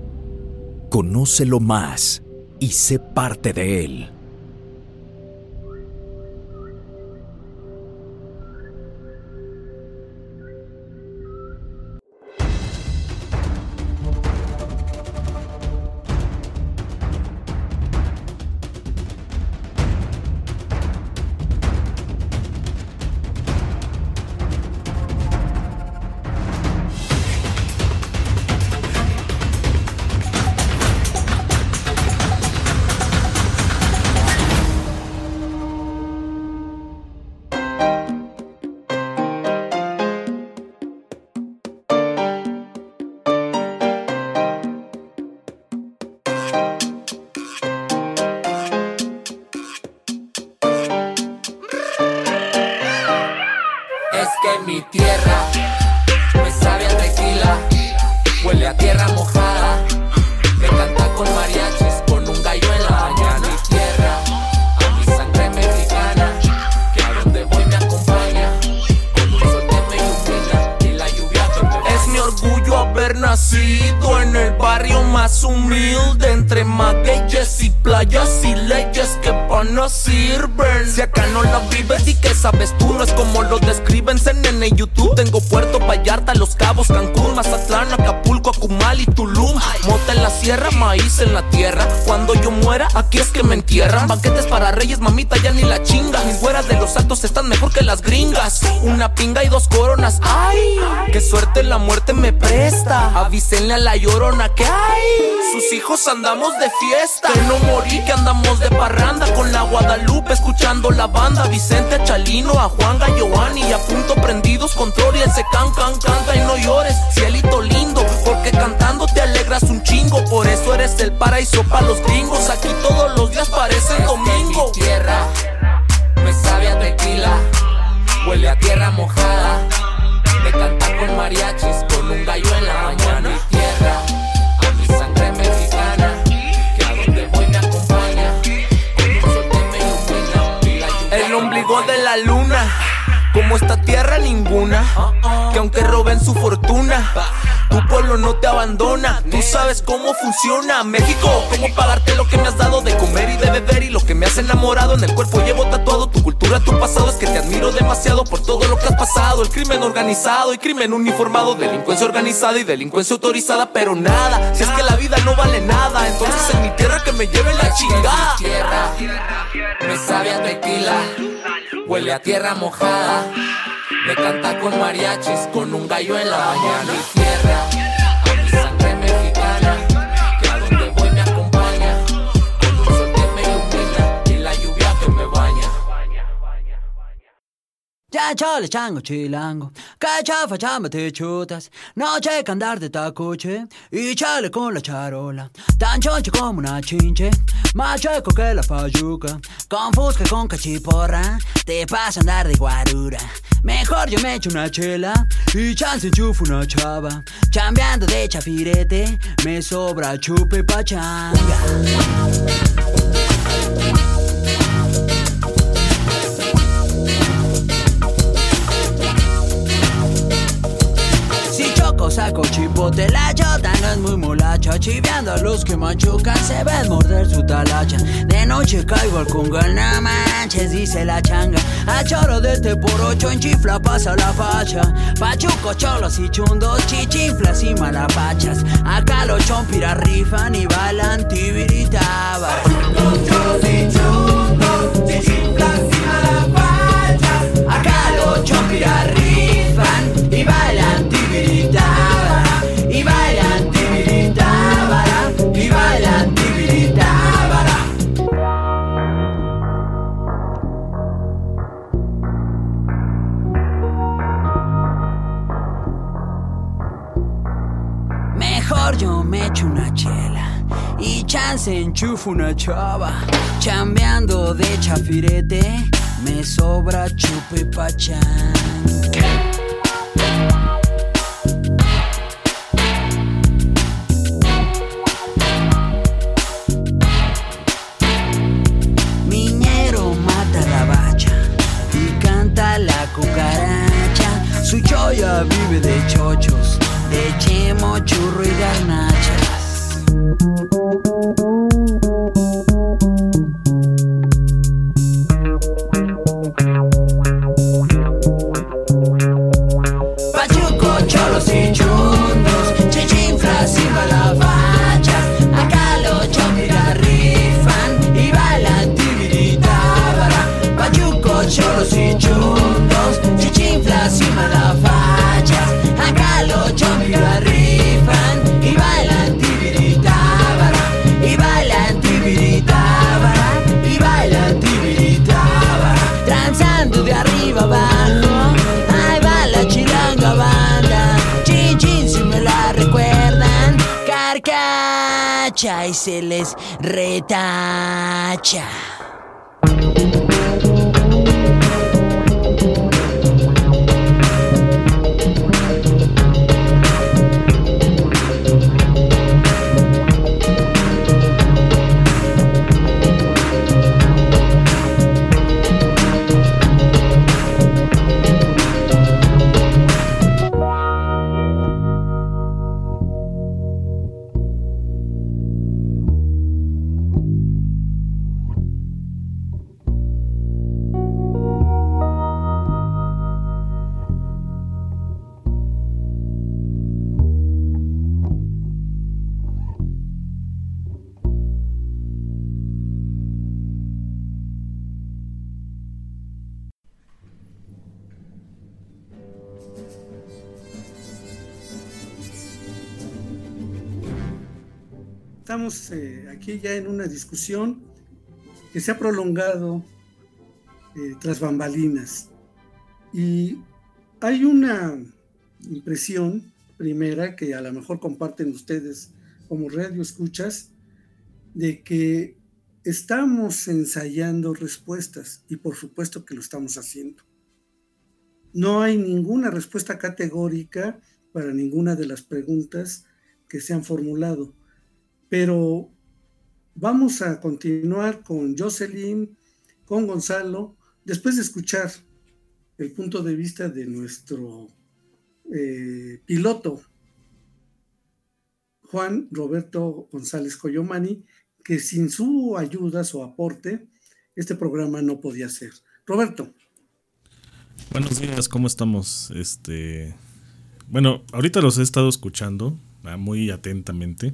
Conócelo más y sé parte de él. Mi tierra me sabe a tequila, huele a tierra mojada, me canta con mariachis, con un gallo en la mañana. Mi tierra, a mi sangre mexicana, que a donde voy me acompaña, con un sol que me ilumina y la lluvia que me es mi orgullo haber nacido en el barrio más humilde, entre magueyes y playas y leyes que para campanas sirven. Si acá no la vives y que sabes tú, no es como lo describen en el YouTube. Tengo Puerto Vallarta, Los Cabos, Cancún, Mazatlán, Acapulco, Acumal y Tulum. Mota en la sierra, maíz en la tierra. Cuando yo muera, aquí es que me entierran. Banquetes para reyes, mamita, ya ni la chinga. Mis güeras de los altos están mejor que las gringas. Una pinga y dos coronas, ay, qué suerte la muerte me presta. Avísenle a la llorona que ay, sus hijos andamos de fiesta. Que no morí, que andamos de parranda. Con la Guadalupe escuchando la banda. Vicente, a Chalino, a Juanga, a Giovanni. Y a punto prendidos con Tori, el se can, can, canta y no llores, cielito lindo. Porque cantando te alegras un chingo. Por eso eres el paraíso para los gringos. Aquí todos los días parecen domingo. Mi tierra me sabe a tequila, huele a tierra mojada. Me canta con mariachis, con un gallo en la mañana. Mi tierra, a mi sangre mexicana, que a donde voy me acompaña. Con un sol que me ilumina y la lluvia. El ombligo de la luna, como esta tierra ninguna, que aunque roben su fortuna, tu pueblo no te abandona. Tú sabes cómo funciona México, cómo pagarte lo que me has dado de comer y de beber. Y lo que me has enamorado, en el cuerpo llevo tatuado. Tu cultura, tu pasado, es que te admiro demasiado por todo lo que has pasado. El crimen organizado y crimen uniformado, delincuencia organizada y delincuencia autorizada. Pero nada, si es que la vida no vale nada, entonces en mi tierra que me lleve la chingada. Mi tierra me sabe a tequila, huele a tierra mojada. Me canta con mariachis, con un gallo en la mañana. Mi tierra, a mi sangre mexicana, que a donde voy me acompaña. Con un sol que me ilumina y la lluvia que me baña. Ya chole chango chilango, que chafa chamba te chutas. Noche que andar de tacoche y chale con la charola. Tan choncho como una chinche, más chueco que la fayuca. Con fusca con cachiporra, te pasa a andar de guarura. Mejor yo me echo una chela y chance enchufo una chava. Chambeando de chafirete, me sobra chupe pachanga. Saco chipote, la chota no es muy molacha. Chiveando a los que machucan, se ven morder su talacha. De noche caigo al congal, no manches, dice la changa. A choro de este por ocho, en chifla pasa la facha. Pachuco, cholos y chundos, chichinflas y malapachas. Acá los chompiras rifan y bailan tibiritabas. Pachucos, cholos y chundos, chichinflas y malapachas. Acá los chompiras rifan y bailan tibiritabas. Y bailan tibiritábara, y bailan tibiritábara. Mejor yo me echo una chela y chance enchufo una chava. Chambeando de chafirete, me sobra chupe pachán. Su choya vive de chochos, de chemo, churro y garnachas. Pachuco, cholos y chundos, chichinflas y balabachas. Acá los chompiras rifan y bailan tibiritábara. Pachuco, cholos y chundos, chichinflas y malafachas. Acá los chompiras rifan y bailan tibiritábara. Y bailan tibiritábara. Y bailan tibiritábara. Transando de arriba abajo, ahí va la chilanga banda. Chin chin si me la recuerdan, carcacha y se les retacha. estamos eh, aquí ya en una discusión que se ha prolongado eh, tras bambalinas. Y hay una impresión primera que a lo mejor comparten ustedes como radio escuchas, de que estamos ensayando respuestas, y por supuesto que lo estamos haciendo. No hay ninguna respuesta categórica para ninguna de las preguntas que se han formulado, pero vamos a continuar con Jocelyn, con Gonzalo, después de escuchar el punto de vista de nuestro eh, piloto, Juan Roberto González Coyomani, que sin su ayuda, su aporte, este programa no podía ser. Roberto. Buenos días, ¿cómo estamos? Este, bueno, ahorita los he estado escuchando muy atentamente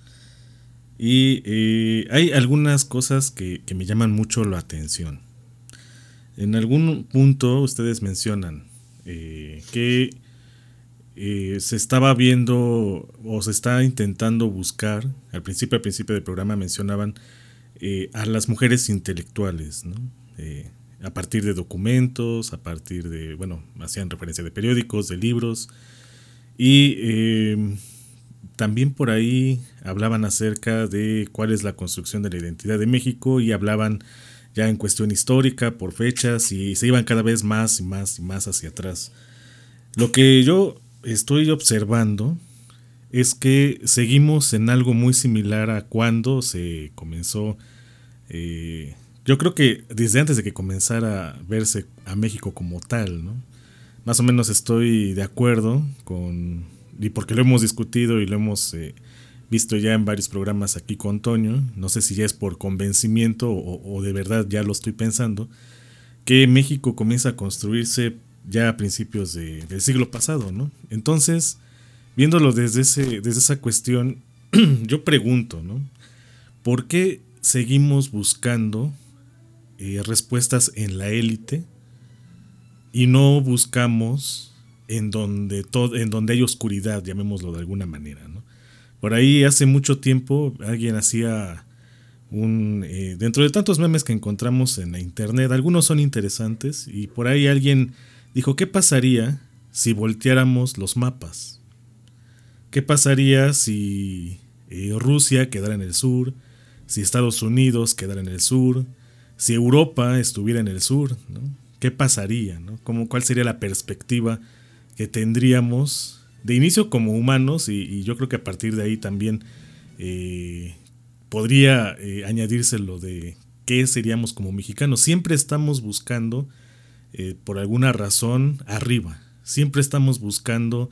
y eh, hay algunas cosas que, que me llaman mucho la atención. En algún punto ustedes mencionan eh, que eh, se estaba viendo o se está intentando buscar, al principio, al principio del programa mencionaban eh, a las mujeres intelectuales, ¿no? Eh, a partir de documentos, a partir de, bueno, hacían referencia de periódicos, de libros, y eh, también por ahí hablaban acerca de cuál es la construcción de la identidad de México y hablaban ya en cuestión histórica, por fechas, y se iban cada vez más y más y más hacia atrás. Lo que yo estoy observando es que seguimos en algo muy similar a cuando se comenzó, eh, yo creo que desde antes de que comenzara a verse a México como tal, ¿no? Más o menos estoy de acuerdo con, y porque lo hemos discutido y lo hemos eh, visto ya en varios programas aquí con Toño, no sé si ya es por convencimiento o, o de verdad ya lo estoy pensando, que México comienza a construirse ya a principios de, del siglo pasado, ¿no? Entonces, viéndolo desde, ese, desde esa cuestión, yo pregunto, ¿no? ¿Por qué seguimos buscando eh, respuestas en la élite y no buscamos en donde, todo, en donde hay oscuridad, llamémoslo de alguna manera, ¿no? Por ahí hace mucho tiempo alguien hacía un... Eh, dentro de tantos memes que encontramos en la internet, algunos son interesantes, y por ahí alguien dijo, ¿qué pasaría si volteáramos los mapas? ¿Qué pasaría si eh, Rusia quedara en el sur, si Estados Unidos quedara en el sur, si Europa estuviera en el sur, ¿no? ¿Qué pasaría, ¿no? ¿Cómo, ¿Cuál sería la perspectiva que tendríamos de inicio como humanos? Y, y yo creo que a partir de ahí también eh, podría eh, añadirse lo de qué seríamos como mexicanos. Siempre estamos buscando, eh, por alguna razón, arriba. Siempre estamos buscando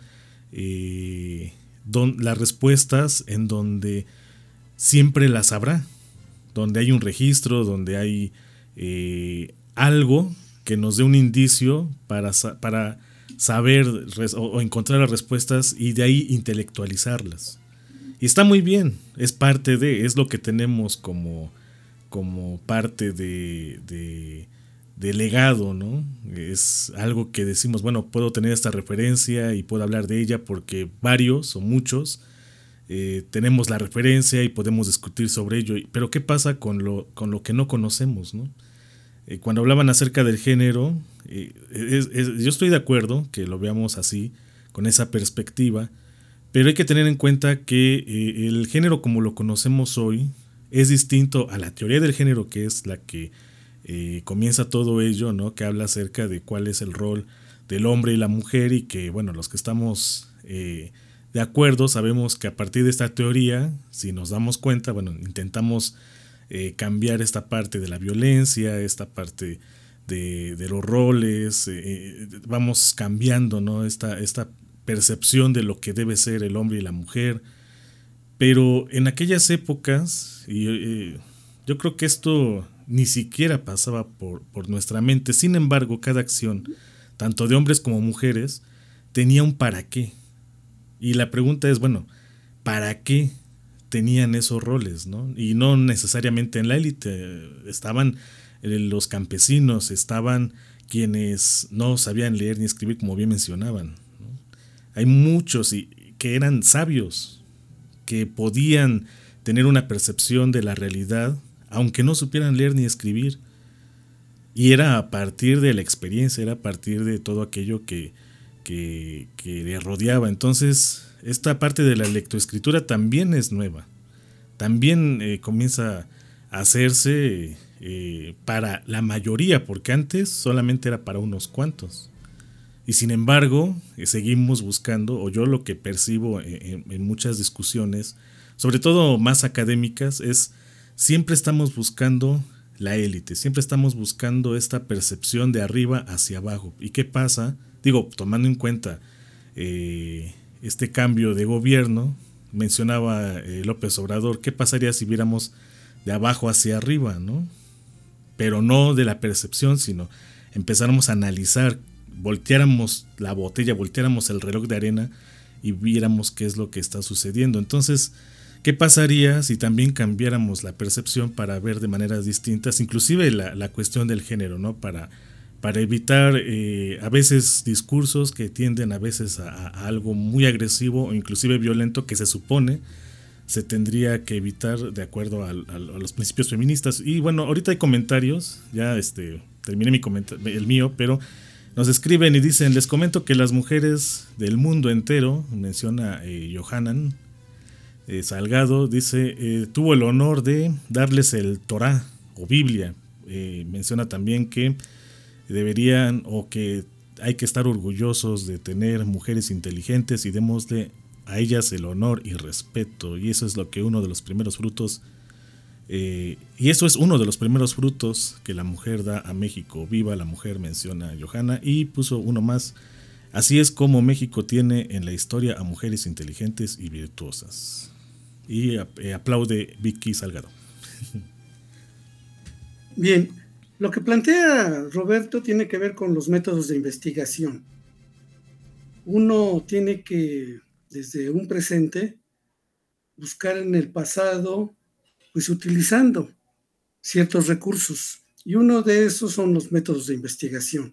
eh, don, las respuestas en donde siempre las habrá. Donde hay un registro, donde hay eh, algo que nos dé un indicio para, para saber o, o encontrar las respuestas y de ahí intelectualizarlas. Y está muy bien, es parte de, es lo que tenemos como, como parte de, de, de legado, ¿no? Es algo que decimos, bueno, puedo tener esta referencia y puedo hablar de ella porque varios o muchos eh, tenemos la referencia y podemos discutir sobre ello. Pero ¿qué pasa con lo, con lo que no conocemos, ¿no? Eh, cuando hablaban acerca del género, eh, es, es, yo estoy de acuerdo que lo veamos así, con esa perspectiva, pero hay que tener en cuenta que eh, el género como lo conocemos hoy es distinto a la teoría del género, que es la que eh, comienza todo ello, ¿no? Que habla acerca de cuál es el rol del hombre y la mujer, y que, bueno, los que estamos eh, de acuerdo sabemos que a partir de esta teoría, si nos damos cuenta, bueno, intentamos eh, cambiar esta parte de la violencia, esta parte de, de los roles, eh, vamos cambiando, ¿no? Esta, esta percepción de lo que debe ser el hombre y la mujer. Pero en aquellas épocas, y eh, yo creo que esto ni siquiera pasaba por, por nuestra mente. Sin embargo, cada acción, tanto de hombres como mujeres, tenía un para qué. Y la pregunta es, bueno, ¿para qué tenían esos roles, ¿no? Y no necesariamente en la élite. Estaban los campesinos, estaban quienes no sabían leer ni escribir, como bien mencionaban, ¿no? Hay muchos y, que eran sabios, que podían tener una percepción de la realidad, aunque no supieran leer ni escribir. Y era a partir de la experiencia, era a partir de todo aquello que, que, que le rodeaba. Entonces, esta parte de la lectoescritura también es nueva. También eh, comienza a hacerse eh, para la mayoría, porque antes solamente era para unos cuantos. Y sin embargo, eh, seguimos buscando, o yo lo que percibo en, en muchas discusiones, sobre todo más académicas, es siempre estamos buscando la élite, siempre estamos buscando esta percepción de arriba hacia abajo. ¿Y qué pasa? Digo, tomando en cuenta eh, este cambio de gobierno, mencionaba eh, López Obrador, ¿qué pasaría si viéramos de abajo hacia arriba, ¿no? Pero no de la percepción, sino empezáramos a analizar, volteáramos la botella, volteáramos el reloj de arena y viéramos qué es lo que está sucediendo. Entonces, ¿qué pasaría si también cambiáramos la percepción para ver de maneras distintas, inclusive la, la cuestión del género, ¿no? Para, para evitar eh, a veces discursos que tienden a veces a, a algo muy agresivo o inclusive violento que se supone se tendría que evitar de acuerdo a, a, a los principios feministas. Y bueno, ahorita hay comentarios, ya este terminé mi comentario, el mío, pero nos escriben y dicen, les comento que las mujeres del mundo entero, menciona eh, Johanan eh, Salgado, dice, eh, tuvo el honor de darles el Torá o Biblia. Eh, menciona también que deberían o que hay que estar orgullosos de tener mujeres inteligentes y démosle a ellas el honor y respeto, y eso es lo que uno de los primeros frutos eh, y eso es uno de los primeros frutos que la mujer da a México. Viva la mujer, menciona Johanna, y puso uno más, así es como México tiene en la historia a mujeres inteligentes y virtuosas. Y eh, aplaude Vicky Salgado. Bien, lo que plantea Roberto tiene que ver con los métodos de investigación. Uno tiene que, desde un presente, buscar en el pasado, pues utilizando ciertos recursos. Y uno de esos son los métodos de investigación.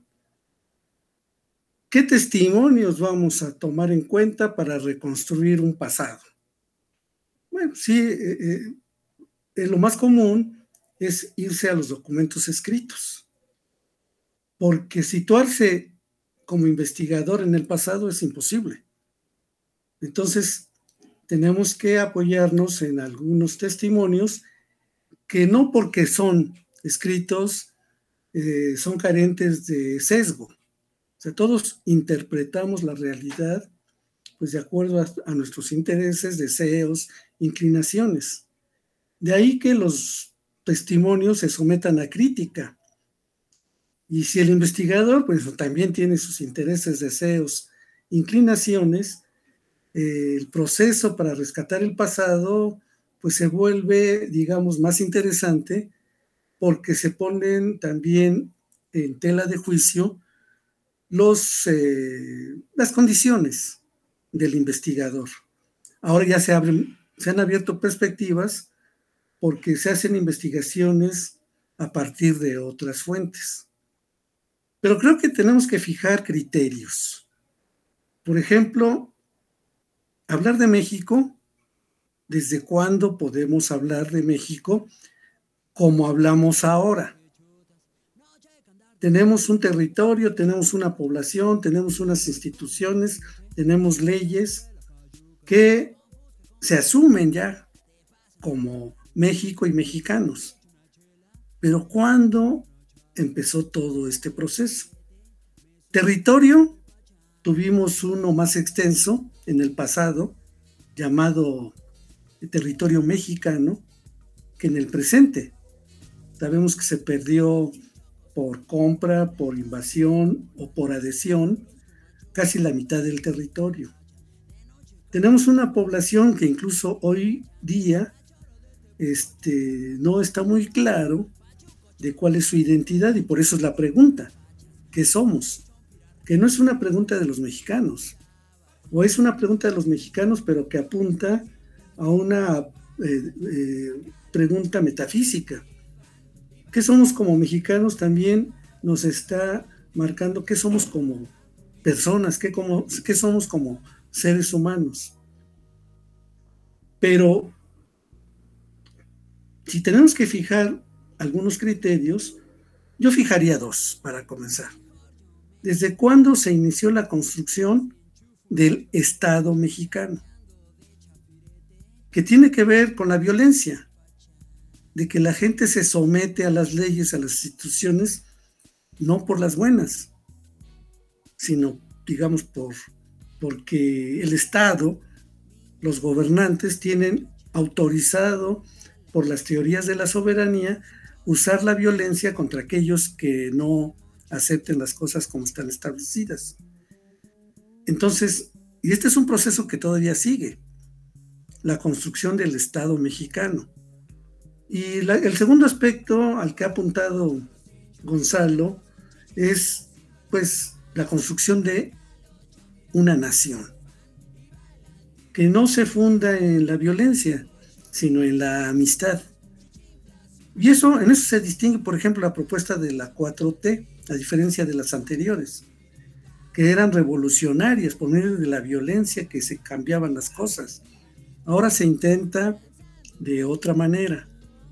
¿Qué testimonios vamos a tomar en cuenta para reconstruir un pasado? Bueno, sí, eh, eh, lo más común es irse a los documentos escritos, porque situarse como investigador en el pasado es imposible. Entonces, tenemos que apoyarnos en algunos testimonios que no porque son escritos eh, son carentes de sesgo. O sea, todos interpretamos la realidad pues de acuerdo a, a nuestros intereses, deseos, inclinaciones. De ahí que los testimonios se sometan a crítica. Y si el investigador pues también tiene sus intereses, deseos, inclinaciones, eh, el proceso para rescatar el pasado pues se vuelve, digamos, más interesante porque se ponen también en tela de juicio los, eh, las condiciones del investigador. Ahora ya se abren, se han abierto perspectivas porque se hacen investigaciones a partir de otras fuentes. Pero creo que tenemos que fijar criterios. Por ejemplo, hablar de México, ¿desde cuándo podemos hablar de México como hablamos ahora? Tenemos un territorio, tenemos una población, tenemos unas instituciones, tenemos leyes que se asumen ya como México y mexicanos. Pero ¿cuándo empezó todo este proceso? Territorio, tuvimos uno más extenso en el pasado, llamado territorio mexicano, que en el presente. Sabemos que se perdió por compra, por invasión o por adhesión, casi la mitad del territorio. Tenemos una población que incluso hoy día este, no está muy claro de cuál es su identidad, y por eso es la pregunta, ¿qué somos? Que no es una pregunta de los mexicanos, o es una pregunta de los mexicanos, pero que apunta a una eh, eh, pregunta metafísica. ¿Qué somos como mexicanos? También nos está marcando qué somos como personas, qué, como, qué somos como seres humanos. Pero si tenemos que fijar algunos criterios, yo fijaría dos para comenzar. ¿Desde cuándo se inició la construcción del Estado mexicano? Que tiene que ver con la violencia, de que la gente se somete a las leyes, a las instituciones, no por las buenas, sino, digamos, por, porque el Estado, los gobernantes tienen autorizado por las teorías de la soberanía usar la violencia contra aquellos que no acepten las cosas como están establecidas. Entonces, y este es un proceso que todavía sigue, la construcción del Estado mexicano. Y la, el segundo aspecto al que ha apuntado Gonzalo es, pues, la construcción de una nación que no se funda en la violencia, sino en la amistad. Y eso, en eso se distingue, por ejemplo, la propuesta de la cuatro T, a diferencia de las anteriores, que eran revolucionarias por medio de la violencia que se cambiaban las cosas. Ahora se intenta de otra manera.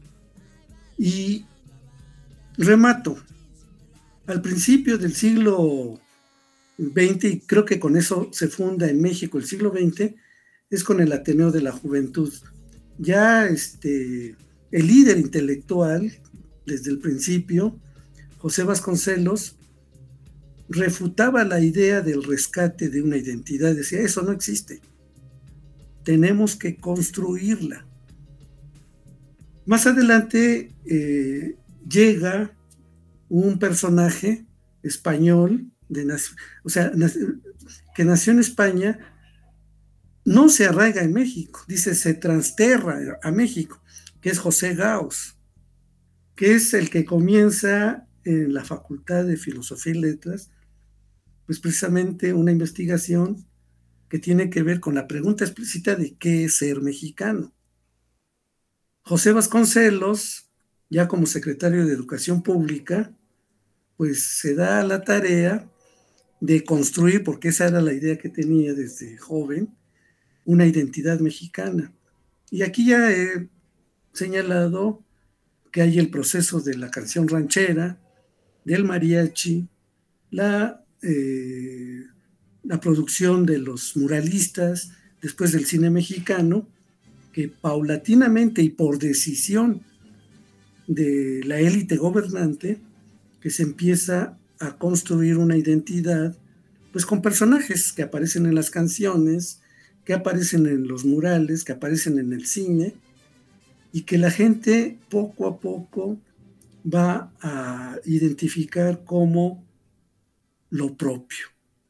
Y remato, al principio del siglo veinte, y creo que con eso se funda en México el siglo veinte, es con el Ateneo de la Juventud. Ya este, el líder intelectual, desde el principio, José Vasconcelos, refutaba la idea del rescate de una identidad. Decía, eso no existe. Tenemos que construirla. Más adelante eh, llega un personaje español, de, o sea, que nació en España, no se arraiga en México, dice, se transterra a México, que es José Gauss, que es el que comienza en la Facultad de Filosofía y Letras, pues precisamente una investigación que tiene que ver con la pregunta explícita de qué es ser mexicano. José Vasconcelos, ya como secretario de Educación Pública, pues se da la tarea de construir, porque esa era la idea que tenía desde joven, una identidad mexicana. Y aquí ya he señalado que hay el proceso de la canción ranchera, del mariachi, la, eh, la producción de los muralistas, después del cine mexicano, que paulatinamente y por decisión de la élite gobernante, que se empieza a construir una identidad, pues con personajes que aparecen en las canciones, que aparecen en los murales, que aparecen en el cine, y que la gente poco a poco va a identificar como lo propio.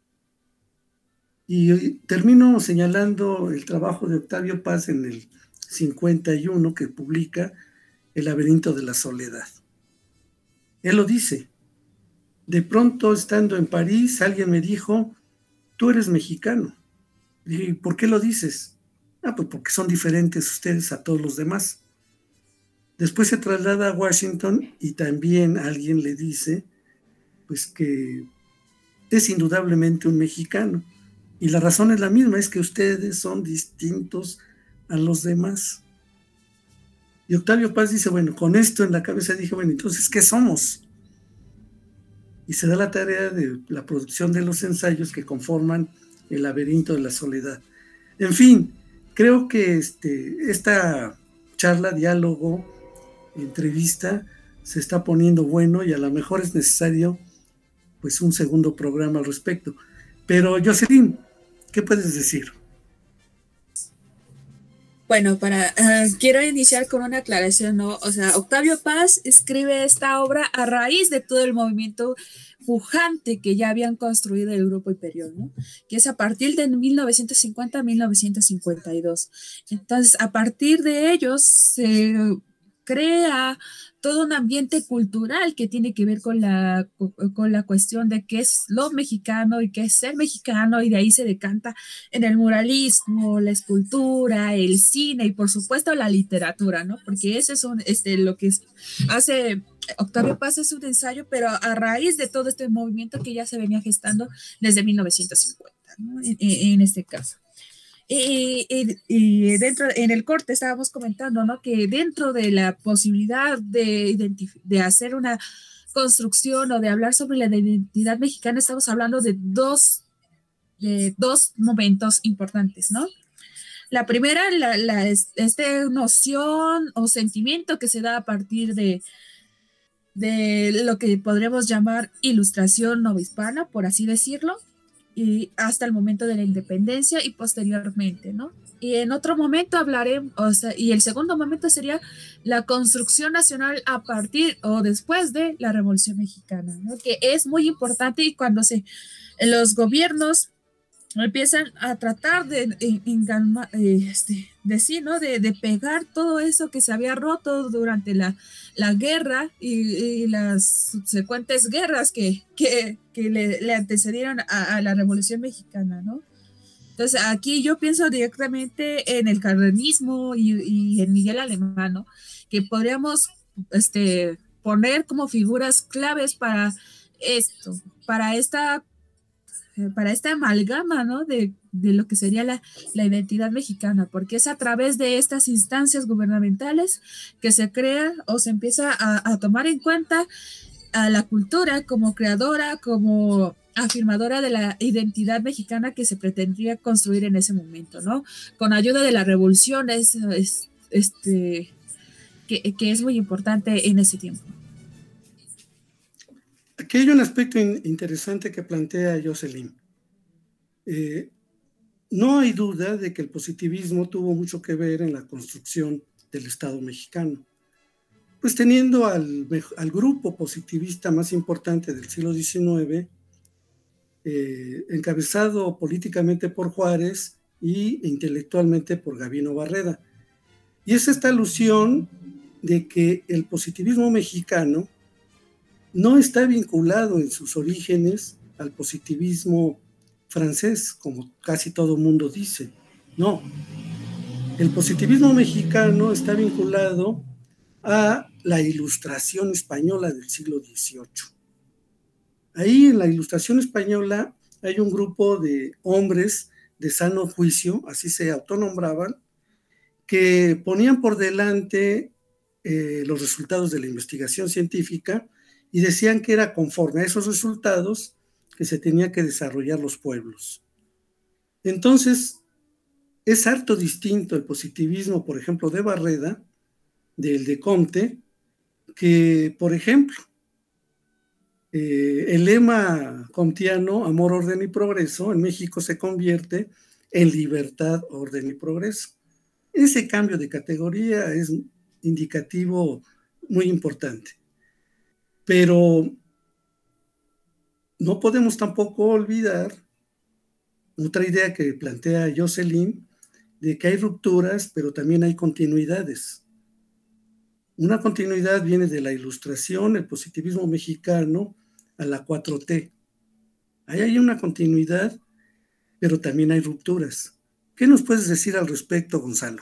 Y termino señalando el trabajo de Octavio Paz en el cincuenta y uno, que publica El laberinto de la soledad. Él lo dice: de pronto, estando en París, alguien me dijo, tú eres mexicano. Y dije, ¿por qué lo dices? Ah, pues porque son diferentes ustedes a todos los demás. Después se traslada a Washington y también alguien le dice, pues que es indudablemente un mexicano. Y la razón es la misma, es que ustedes son distintos a los demás. Y Octavio Paz dice, bueno, con esto en la cabeza dije, bueno, entonces, ¿qué somos? Y se da la tarea de la producción de los ensayos que conforman El laberinto de la soledad. En fin, creo que este, esta charla, diálogo, entrevista, se está poniendo bueno y a lo mejor es necesario pues un segundo programa al respecto. Pero Jocelyn, ¿qué puedes decir? Bueno, para uh, quiero iniciar con una aclaración, ¿no? O sea, Octavio Paz escribe esta obra a raíz de todo el movimiento pujante que ya habían construido el Grupo Imperial, ¿no? Que es a partir de mil novecientos cincuenta a mil novecientos cincuenta y dos. Entonces, a partir de ellos se crea todo un ambiente cultural que tiene que ver con la, con la cuestión de qué es lo mexicano y qué es ser mexicano, y de ahí se decanta en el muralismo, la escultura, el cine y por supuesto la literatura, ¿no? Porque ese es un, este, lo que hace Octavio Paz, es un ensayo, pero a raíz de todo este movimiento que ya se venía gestando desde mil novecientos cincuenta, ¿no? En, en este caso. Y, y, y dentro, en el corte estábamos comentando, ¿no? Que dentro de la posibilidad de, de hacer una construcción o de hablar sobre la identidad mexicana, estamos hablando de dos, de dos momentos importantes, ¿no? La primera, la, la, esta noción o sentimiento que se da a partir de, de lo que podríamos llamar ilustración novohispana, por así decirlo, y hasta el momento de la independencia y posteriormente, ¿no? Y en otro momento hablaremos, o sea, y el segundo momento sería la construcción nacional a partir o después de la Revolución Mexicana, ¿no? Que es muy importante, y cuando se, los gobiernos empiezan a tratar de, engalma, este, de sí, ¿no? De, de pegar todo eso que se había roto durante la, la guerra y, y las subsecuentes guerras que, que, que le, le antecedieron a, a la Revolución Mexicana, ¿no? Entonces, aquí yo pienso directamente en el cardenismo y, y en Miguel Alemán, ¿no? Que podríamos este, poner como figuras claves para esto, para esta para esta amalgama, ¿no? de, de lo que sería la, la identidad mexicana, porque es a través de estas instancias gubernamentales que se crea o se empieza a, a tomar en cuenta a la cultura como creadora, como afirmadora de la identidad mexicana que se pretendría construir en ese momento, ¿no? Con ayuda de la revolución, es, es, este, que, que es muy importante en ese tiempo. Aquí hay un aspecto in- interesante que plantea Jocelyn. Eh, no hay duda de que el positivismo tuvo mucho que ver en la construcción del Estado mexicano. Pues teniendo al, al grupo positivista más importante del siglo diecinueve, eh, encabezado políticamente por Juárez y intelectualmente por Gabino Barreda. Y es esta alusión de que el positivismo mexicano no está vinculado en sus orígenes al positivismo francés, como casi todo mundo dice. No, el positivismo mexicano está vinculado a la Ilustración española del siglo dieciocho. Ahí en la Ilustración española hay un grupo de hombres de sano juicio, así se autonombraban, que ponían por delante eh, los resultados de la investigación científica y decían que era conforme a esos resultados que se tenía que desarrollar los pueblos. Entonces, es harto distinto el positivismo, por ejemplo, de Barreda, del de Comte, que, por ejemplo, eh, el lema comtiano, amor, orden y progreso, en México se convierte en libertad, orden y progreso. Ese cambio de categoría es indicativo muy importante. Pero no podemos tampoco olvidar otra idea que plantea Jocelyn, de que hay rupturas, pero también hay continuidades. Una continuidad viene de la Ilustración, el positivismo mexicano, a la cuatro T. Ahí hay una continuidad, pero también hay rupturas. ¿Qué nos puedes decir al respecto, Gonzalo?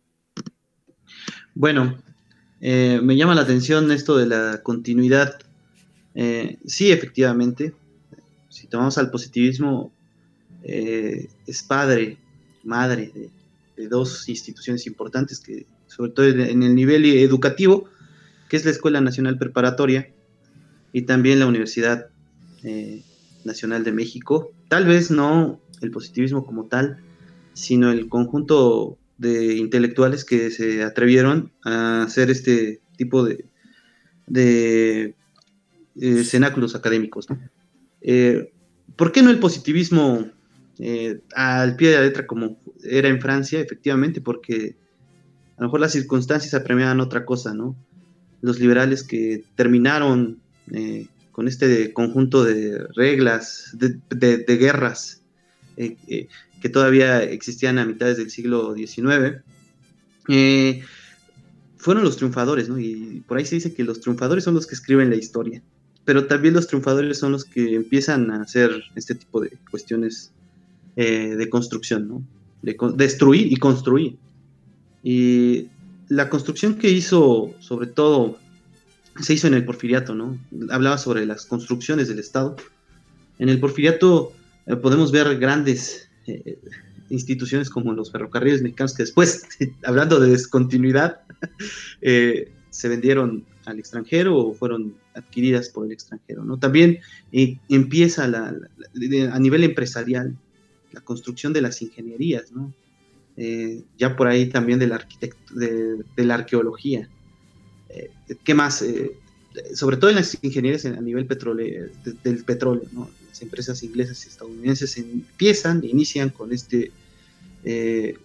Bueno, eh, me llama la atención esto de la continuidad. Eh, sí, efectivamente, si tomamos al positivismo, eh, es padre, madre de, de dos instituciones importantes, que sobre todo en el nivel educativo, que es la Escuela Nacional Preparatoria y también la Universidad eh, Nacional de México. Tal vez no el positivismo como tal, sino el conjunto de intelectuales que se atrevieron a hacer este tipo de, de eh, cenáculos académicos, ¿no? Eh, ¿Por qué no el positivismo eh, al pie de la letra como era en Francia? Efectivamente, porque a lo mejor las circunstancias apremiaban otra cosa, ¿no? Los liberales que terminaron eh, con este conjunto de reglas, de, de, de guerras eh, eh, que todavía existían a mitades del siglo diecinueve, eh, fueron los triunfadores, ¿no? Y por ahí se dice que los triunfadores son los que escriben la historia, pero también los triunfadores son los que empiezan a hacer este tipo de cuestiones eh, de construcción, ¿no? De con- destruir y construir. Y la construcción que hizo, sobre todo, se hizo en el Porfiriato, ¿no? Hablaba sobre las construcciones del Estado. En el Porfiriato eh, podemos ver grandes eh, instituciones como los ferrocarriles mexicanos, que después, hablando de descontinuidad, eh, se vendieron al extranjero o fueron adquiridas por el extranjero, ¿no? También eh, empieza la, la, la, a nivel empresarial la construcción de las ingenierías, ¿no? Eh, ya por ahí también de la, arquitect- de, de la arqueología. Eh, ¿Qué más? Eh, sobre todo en las ingenierías a nivel petróleo, de, del petróleo, ¿no? Las empresas inglesas y estadounidenses empiezan, inician con este, eh,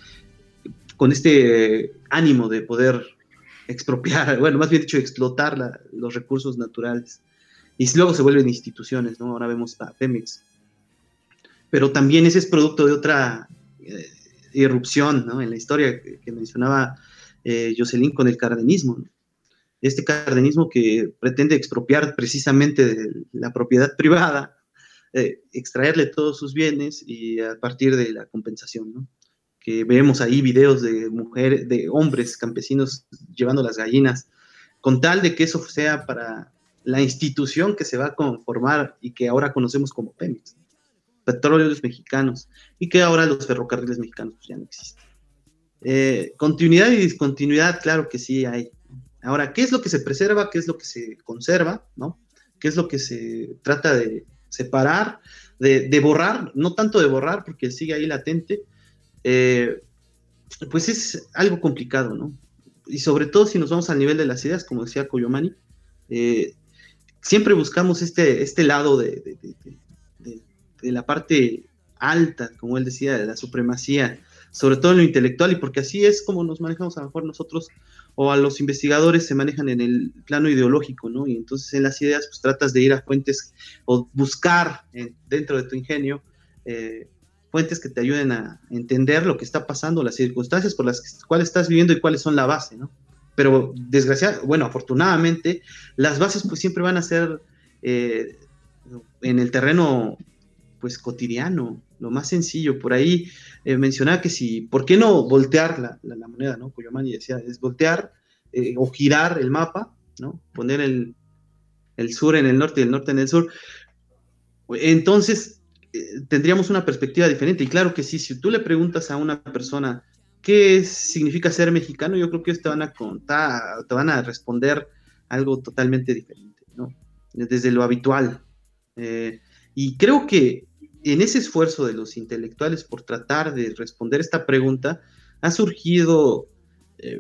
con este ánimo de poder expropiar, bueno, más bien dicho, explotar la, los recursos naturales. Y luego se vuelven instituciones, ¿no? Ahora vemos a Pemex. Pero también ese es producto de otra eh, irrupción, ¿no? En la historia que, que mencionaba eh, Jocelyn con el cardenismo, ¿no? Este cardenismo que pretende expropiar precisamente de la propiedad privada, eh, extraerle todos sus bienes y a partir de la compensación, ¿no? Que vemos ahí videos de mujeres, de hombres campesinos llevando las gallinas, con tal de que eso sea para la institución que se va a conformar y que ahora conocemos como Pemex, Petróleos Mexicanos, y que ahora los ferrocarriles mexicanos pues, ya no existen. Eh, continuidad y discontinuidad, claro que sí hay. Ahora, ¿qué es lo que se preserva? ¿Qué es lo que se conserva? ¿No? ¿Qué es lo que se trata de separar, de, de borrar? No tanto de borrar, porque sigue ahí latente. Eh, pues es algo complicado, ¿no? Y sobre todo si nos vamos al nivel de las ideas, como decía Coyomani, eh, siempre buscamos este, este lado de, de, de, de, de la parte alta, como él decía, de la supremacía, sobre todo en lo intelectual, y porque así es como nos manejamos a lo mejor nosotros, o a los investigadores se manejan en el plano ideológico, ¿no? Y entonces en las ideas pues tratas de ir a fuentes o buscar en, dentro de tu ingenio eh, fuentes que te ayuden a entender lo que está pasando, las circunstancias por las cuales estás viviendo y cuáles son la base, ¿no? Pero desgraciadamente, bueno, afortunadamente, las bases pues siempre van a ser eh, en el terreno pues cotidiano, lo más sencillo. Por ahí eh, mencionaba que si, ¿por qué no voltear la, la, la moneda, ¿no? Coyomani decía, es voltear eh, o girar el mapa, ¿no? Poner el, el sur en el norte y el norte en el sur. Entonces, eh, tendríamos una perspectiva diferente. Y claro que sí, si tú le preguntas a una persona qué significa ser mexicano, yo creo que ellos te van a contar, te van a responder algo totalmente diferente, ¿no? Desde lo habitual. Eh, y creo que en ese esfuerzo de los intelectuales por tratar de responder esta pregunta, ha surgido, eh,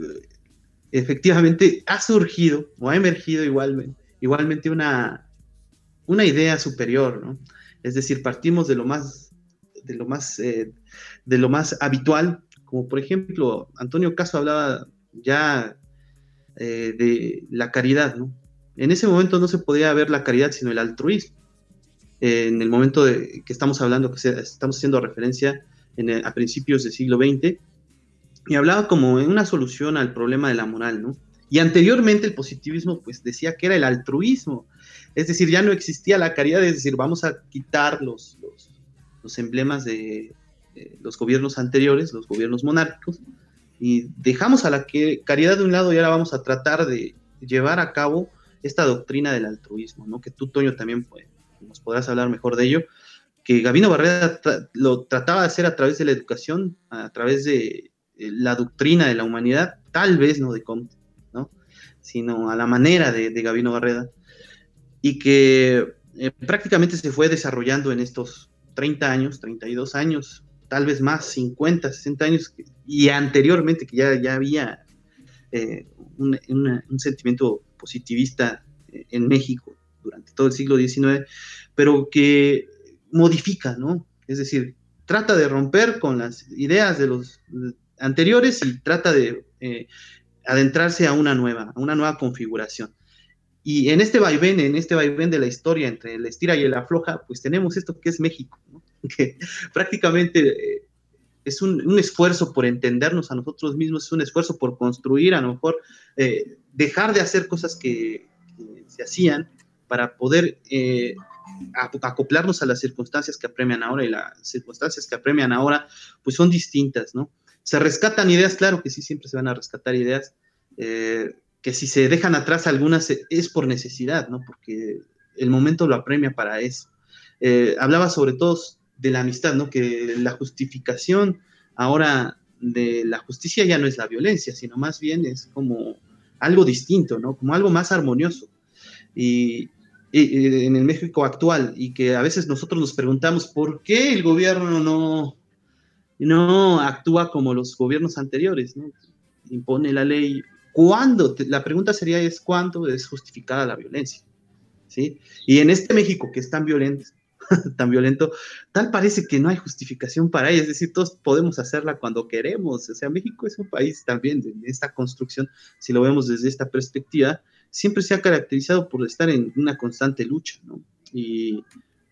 efectivamente, ha surgido o ha emergido igualmente, igualmente una, una idea superior, ¿no? Es decir, partimos de lo más, de lo más, eh, de lo más habitual, como por ejemplo, Antonio Caso hablaba ya eh, de la caridad, ¿no? En ese momento no se podía ver la caridad, sino el altruismo. En el momento de que estamos hablando, que se, estamos haciendo referencia en el, a principios del siglo veinte, y hablaba como en una solución al problema de la moral, ¿no? Y anteriormente el positivismo pues decía que era el altruismo, es decir, ya no existía la caridad, es decir, vamos a quitar los, los, los emblemas de, de los gobiernos anteriores, los gobiernos monárquicos, y dejamos a la que, caridad de un lado y ahora vamos a tratar de llevar a cabo esta doctrina del altruismo, ¿no? Que tú, Toño, también pues, nos podrás hablar mejor de ello, que Gabino Barreda tra- lo trataba de hacer a través de la educación, a través de eh, la doctrina de la humanidad, tal vez no de Comte, ¿no? Sino a la manera de, de Gabino Barreda, y que eh, prácticamente se fue desarrollando en estos treinta años, treinta y dos años, tal vez más, cincuenta, sesenta años, y anteriormente que ya, ya había eh, un, una, un sentimiento positivista eh, en México, durante todo el siglo diecinueve, pero que modifica, ¿no? Es decir, trata de romper con las ideas de los anteriores y trata de eh, adentrarse a una nueva, a una nueva configuración. Y en este vaivén, en este vaivén de la historia entre el estira y el afloja, pues tenemos esto que es México, ¿no? Que prácticamente eh, es un, un esfuerzo por entendernos a nosotros mismos, es un esfuerzo por construir, a lo mejor eh, dejar de hacer cosas que, que se hacían, para poder eh, acoplarnos a las circunstancias que apremian ahora, y las circunstancias que apremian ahora pues son distintas, ¿no? Se rescatan ideas, claro que sí, siempre se van a rescatar ideas, eh, que si se dejan atrás algunas es por necesidad, ¿no? Porque el momento lo apremia para eso. Eh, hablaba sobre todo de la amistad, ¿no? Que la justificación ahora de la justicia ya no es la violencia, sino más bien es como algo distinto, ¿no? Como algo más armonioso. Y, y, y en el México actual, y que a veces nosotros nos preguntamos por qué el gobierno no, no actúa como los gobiernos anteriores, ¿no? Impone la ley. ¿Cuándo? La pregunta sería es ¿cuándo es justificada la violencia? ¿Sí? Y en este México que es tan violento, tan violento, tal parece que no hay justificación para ella, es decir, todos podemos hacerla cuando queremos, o sea, México es un país también de esta construcción, si lo vemos desde esta perspectiva, siempre se ha caracterizado por estar en una constante lucha, ¿no? Y,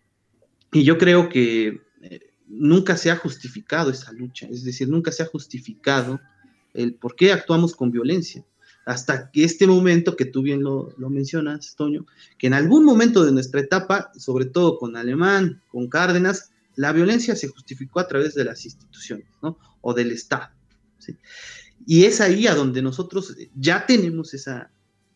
y yo creo que eh, nunca se ha justificado esa lucha, es decir, nunca se ha justificado el por qué actuamos con violencia, hasta que este momento que tú bien lo, lo mencionas, Toño, que en algún momento de nuestra etapa, sobre todo con Alemán, con Cárdenas, la violencia se justificó a través de las instituciones, ¿no? O del Estado, ¿sí? Y es ahí a donde nosotros ya tenemos esa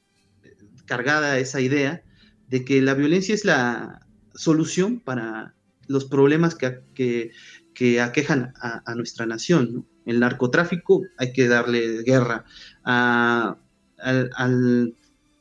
cargada, esa idea de que la violencia es la solución para los problemas que, que, que aquejan a, a nuestra nación, ¿no? El narcotráfico hay que darle guerra, a, al, al,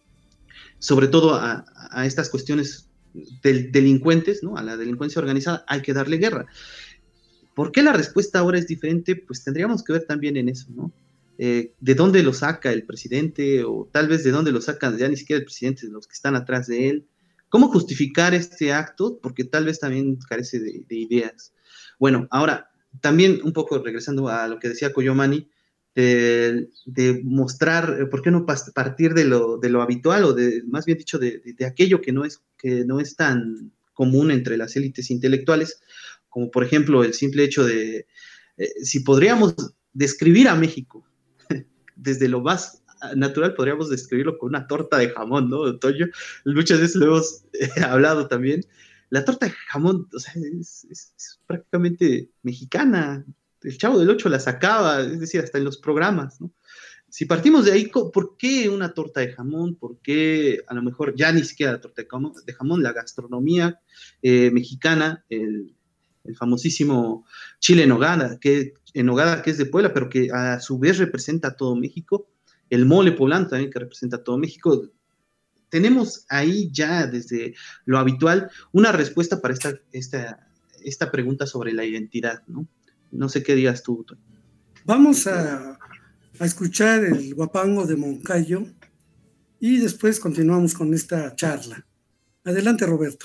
sobre todo a, a estas cuestiones del, delincuentes, ¿no? A la delincuencia organizada hay que darle guerra. ¿Por qué la respuesta ahora es diferente? Pues tendríamos que ver también en eso, ¿no? Eh, ¿de dónde lo saca el presidente? O tal vez de dónde lo sacan ya ni siquiera el presidente, los que están atrás de él. ¿Cómo justificar este acto? Porque tal vez también carece de, de ideas. Bueno, ahora, también un poco regresando a lo que decía Coyomani, de, de mostrar, ¿por qué no partir de lo, de lo habitual, o de, más bien dicho, de, de, de aquello que no, es, que no es tan común entre las élites intelectuales, como por ejemplo el simple hecho de, eh, si podríamos describir a México desde lo más natural, podríamos describirlo con una torta de jamón, ¿no, Toño? Muchas veces lo hemos eh, hablado también. La torta de jamón, o sea, es, es, es prácticamente mexicana. El Chavo del Ocho la sacaba, es decir, hasta en los programas, ¿no? Si partimos de ahí, ¿por qué una torta de jamón? ¿Por qué a lo mejor ya ni siquiera la torta de jamón? La gastronomía eh, mexicana, el, el famosísimo chile en nogada, que, en nogada, que es de Puebla, pero que a su vez representa a todo México. El mole poblano también, que representa a todo México. Tenemos ahí ya desde lo habitual una respuesta para esta, esta, esta pregunta sobre la identidad, ¿no? No sé qué digas tú, Toño. Vamos a, a escuchar el guapango de Moncayo y después continuamos con esta charla. Adelante, Roberto.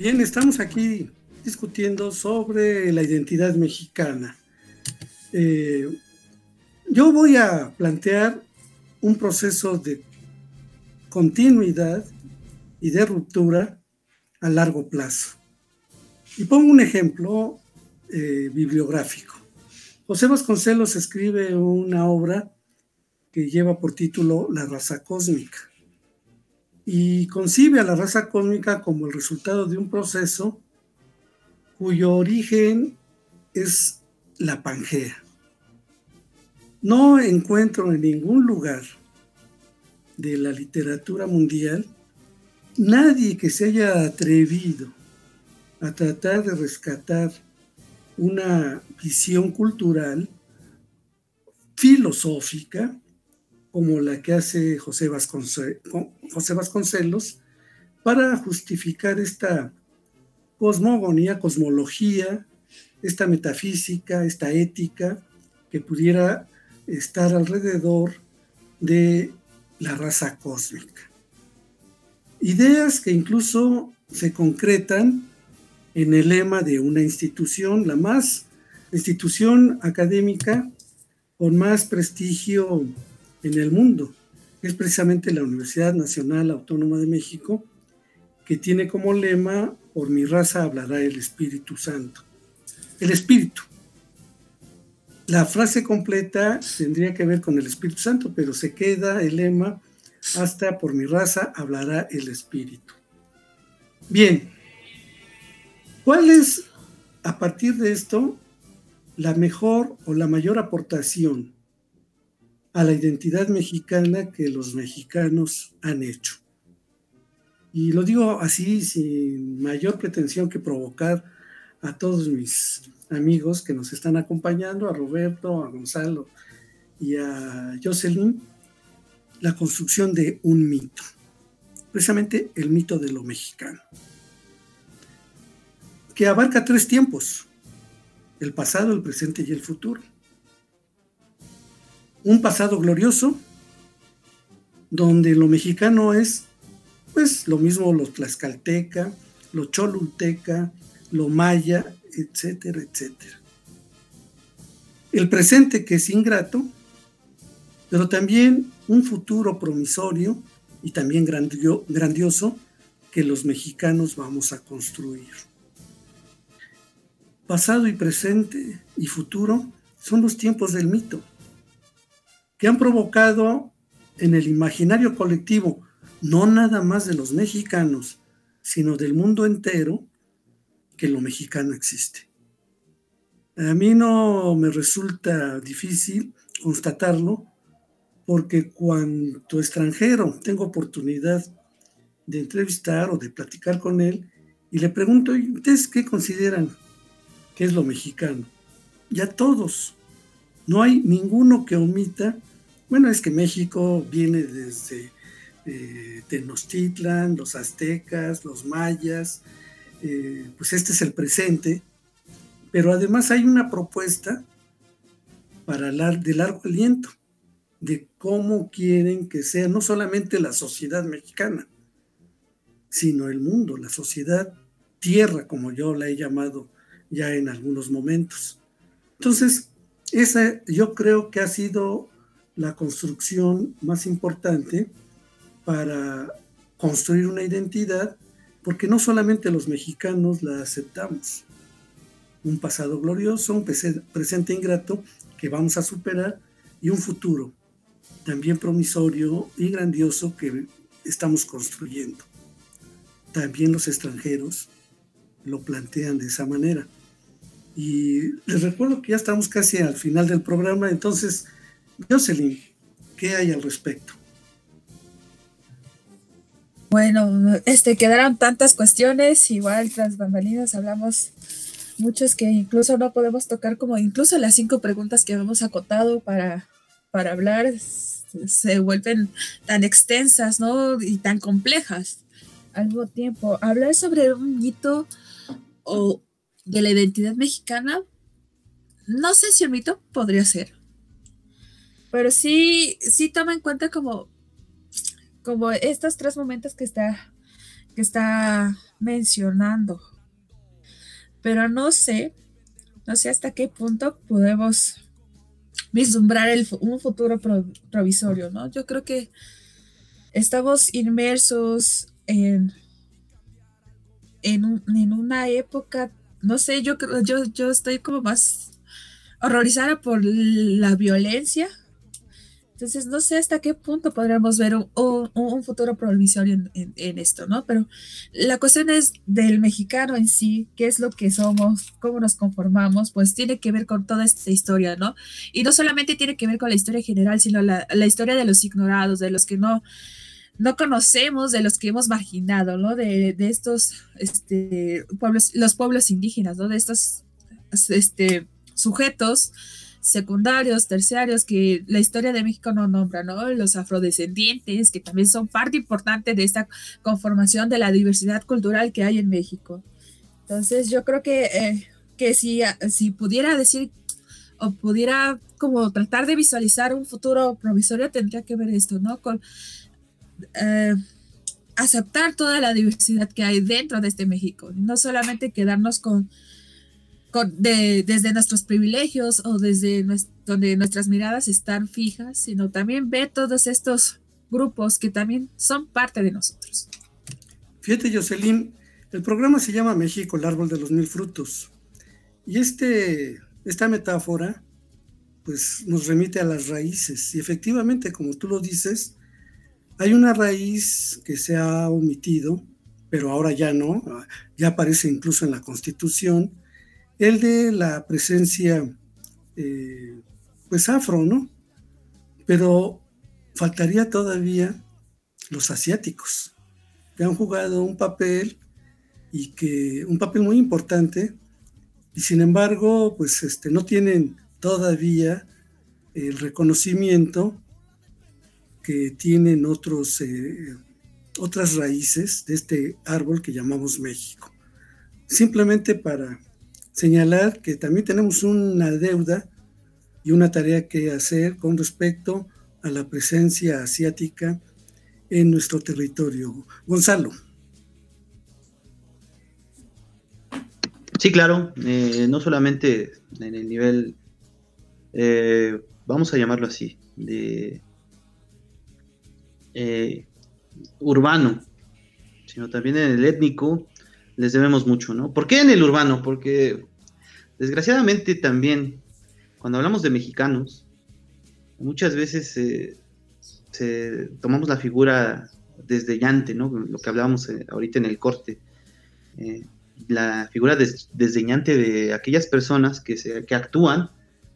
Bien, estamos aquí discutiendo sobre la identidad mexicana. Eh, yo voy a plantear un proceso de continuidad y de ruptura a largo plazo. Y pongo un ejemplo eh, bibliográfico. José Vasconcelos escribe una obra que lleva por título La raza cósmica y concibe a la raza cósmica como el resultado de un proceso cuyo origen es la Pangea. No encuentro en ningún lugar de la literatura mundial nadie que se haya atrevido a tratar de rescatar una visión cultural, filosófica, como la que hace José Vasconcelos, José Vasconcelos para justificar esta cosmogonía, cosmología, esta metafísica, esta ética que pudiera estar alrededor de la raza cósmica. Ideas que incluso se concretan en el lema de una institución, la más la institución académica con más prestigio en el mundo, es precisamente la Universidad Nacional Autónoma de México, que tiene como lema: por mi raza hablará el Espíritu Santo. El Espíritu. La frase completa tendría que ver con el Espíritu Santo, pero se queda el lema hasta por mi raza hablará el Espíritu. Bien, ¿cuál es, a partir de esto, la mejor o la mayor aportación a la identidad mexicana que los mexicanos han hecho? Y lo digo así, sin mayor pretensión que provocar a todos mis amigos que nos están acompañando, a Roberto, a Gonzalo y a Jocelyn, la construcción de un mito, precisamente el mito de lo mexicano, que abarca tres tiempos: el pasado, el presente y el futuro. Un pasado glorioso, donde lo mexicano es, pues, lo mismo lo tlaxcalteca, lo cholulteca, lo maya, etcétera, etcétera. El presente, que es ingrato, pero también un futuro promisorio y también grandio, grandioso que los mexicanos vamos a construir. Pasado y presente y futuro son los tiempos del mito, que han provocado en el imaginario colectivo, no nada más de los mexicanos, sino del mundo entero, que lo mexicano existe. A mí no me resulta difícil constatarlo, porque cuando extranjero tengo oportunidad de entrevistar o de platicar con él, y le pregunto: ¿y ustedes qué consideran que es lo mexicano? Ya todos, no hay ninguno que omita. Bueno, es que México viene desde eh, Tenochtitlan, los aztecas, los mayas, eh, pues este es el presente, pero además hay una propuesta para lar- de largo aliento, de cómo quieren que sea no solamente la sociedad mexicana, sino el mundo, la sociedad tierra, como yo la he llamado ya en algunos momentos. Entonces, esa yo creo que ha sido la construcción más importante para construir una identidad, porque no solamente los mexicanos la aceptamos. Un pasado glorioso, un presente ingrato que vamos a superar y un futuro también promisorio y grandioso que estamos construyendo. También los extranjeros lo plantean de esa manera. Y les recuerdo que ya estamos casi al final del programa, entonces, Jocelyn, ¿qué hay al respecto? Bueno, este, quedaron tantas cuestiones, igual tras bambalinas hablamos muchos que incluso no podemos tocar, como incluso las cinco preguntas que habíamos acotado para, para hablar se vuelven tan extensas, ¿no? Y tan complejas al mismo tiempo. Hablar sobre un mito o de la identidad mexicana, no sé si el mito podría ser, pero sí, sí toma en cuenta como, como estos tres momentos que está que está mencionando. Pero no sé, no sé hasta qué punto podemos vislumbrar el, un futuro pro, provisorio, ¿no? Yo creo que estamos inmersos en, en, un, en una época, no sé, yo, yo, yo estoy como más horrorizada por la violencia. Entonces, no sé hasta qué punto podremos ver un, un, un futuro provisorio en, en, en esto, ¿no? Pero la cuestión es del mexicano en sí, qué es lo que somos, cómo nos conformamos, pues tiene que ver con toda esta historia, ¿no? Y no solamente tiene que ver con la historia general, sino la, la historia de los ignorados, de los que no, no conocemos, de los que hemos marginado, ¿no? De, de estos este, pueblos, los pueblos indígenas, ¿no? De estos este, sujetos secundarios, terciarios, que la historia de México no nombra, ¿no? Los afrodescendientes, que también son parte importante de esta conformación de la diversidad cultural que hay en México. Entonces, yo creo que, eh, que si, si pudiera decir o pudiera como tratar de visualizar un futuro provisorio, tendría que ver esto, ¿no? Con eh, aceptar toda la diversidad que hay dentro de este México, no solamente quedarnos con De, desde nuestros privilegios o desde nuestro, donde nuestras miradas están fijas, sino también ver todos estos grupos que también son parte de nosotros. Fíjate, Jocelyn, el programa se llama México, el árbol de los mil frutos, y este, esta metáfora pues nos remite a las raíces, y efectivamente, como tú lo dices, hay una raíz que se ha omitido, pero ahora ya no, ya aparece incluso en la Constitución, el de la presencia, eh, pues afro, ¿no? Pero faltaría todavía los asiáticos, que han jugado un papel, y que un papel muy importante, y sin embargo, pues este, no tienen todavía el reconocimiento que tienen otros, eh, otras raíces de este árbol que llamamos México. Simplemente para señalar que también tenemos una deuda y una tarea que hacer con respecto a la presencia asiática en nuestro territorio. Gonzalo. Sí, claro, eh, no solamente en el nivel, eh, vamos a llamarlo así, de eh, urbano, sino también en el étnico. Les debemos mucho, ¿no? ¿Por qué en el urbano? Porque desgraciadamente también, cuando hablamos de mexicanos, muchas veces eh, se, tomamos la figura desdeñante, ¿no? Lo que hablábamos eh, ahorita en el corte. Eh, la figura des, desdeñante de aquellas personas que, se, que actúan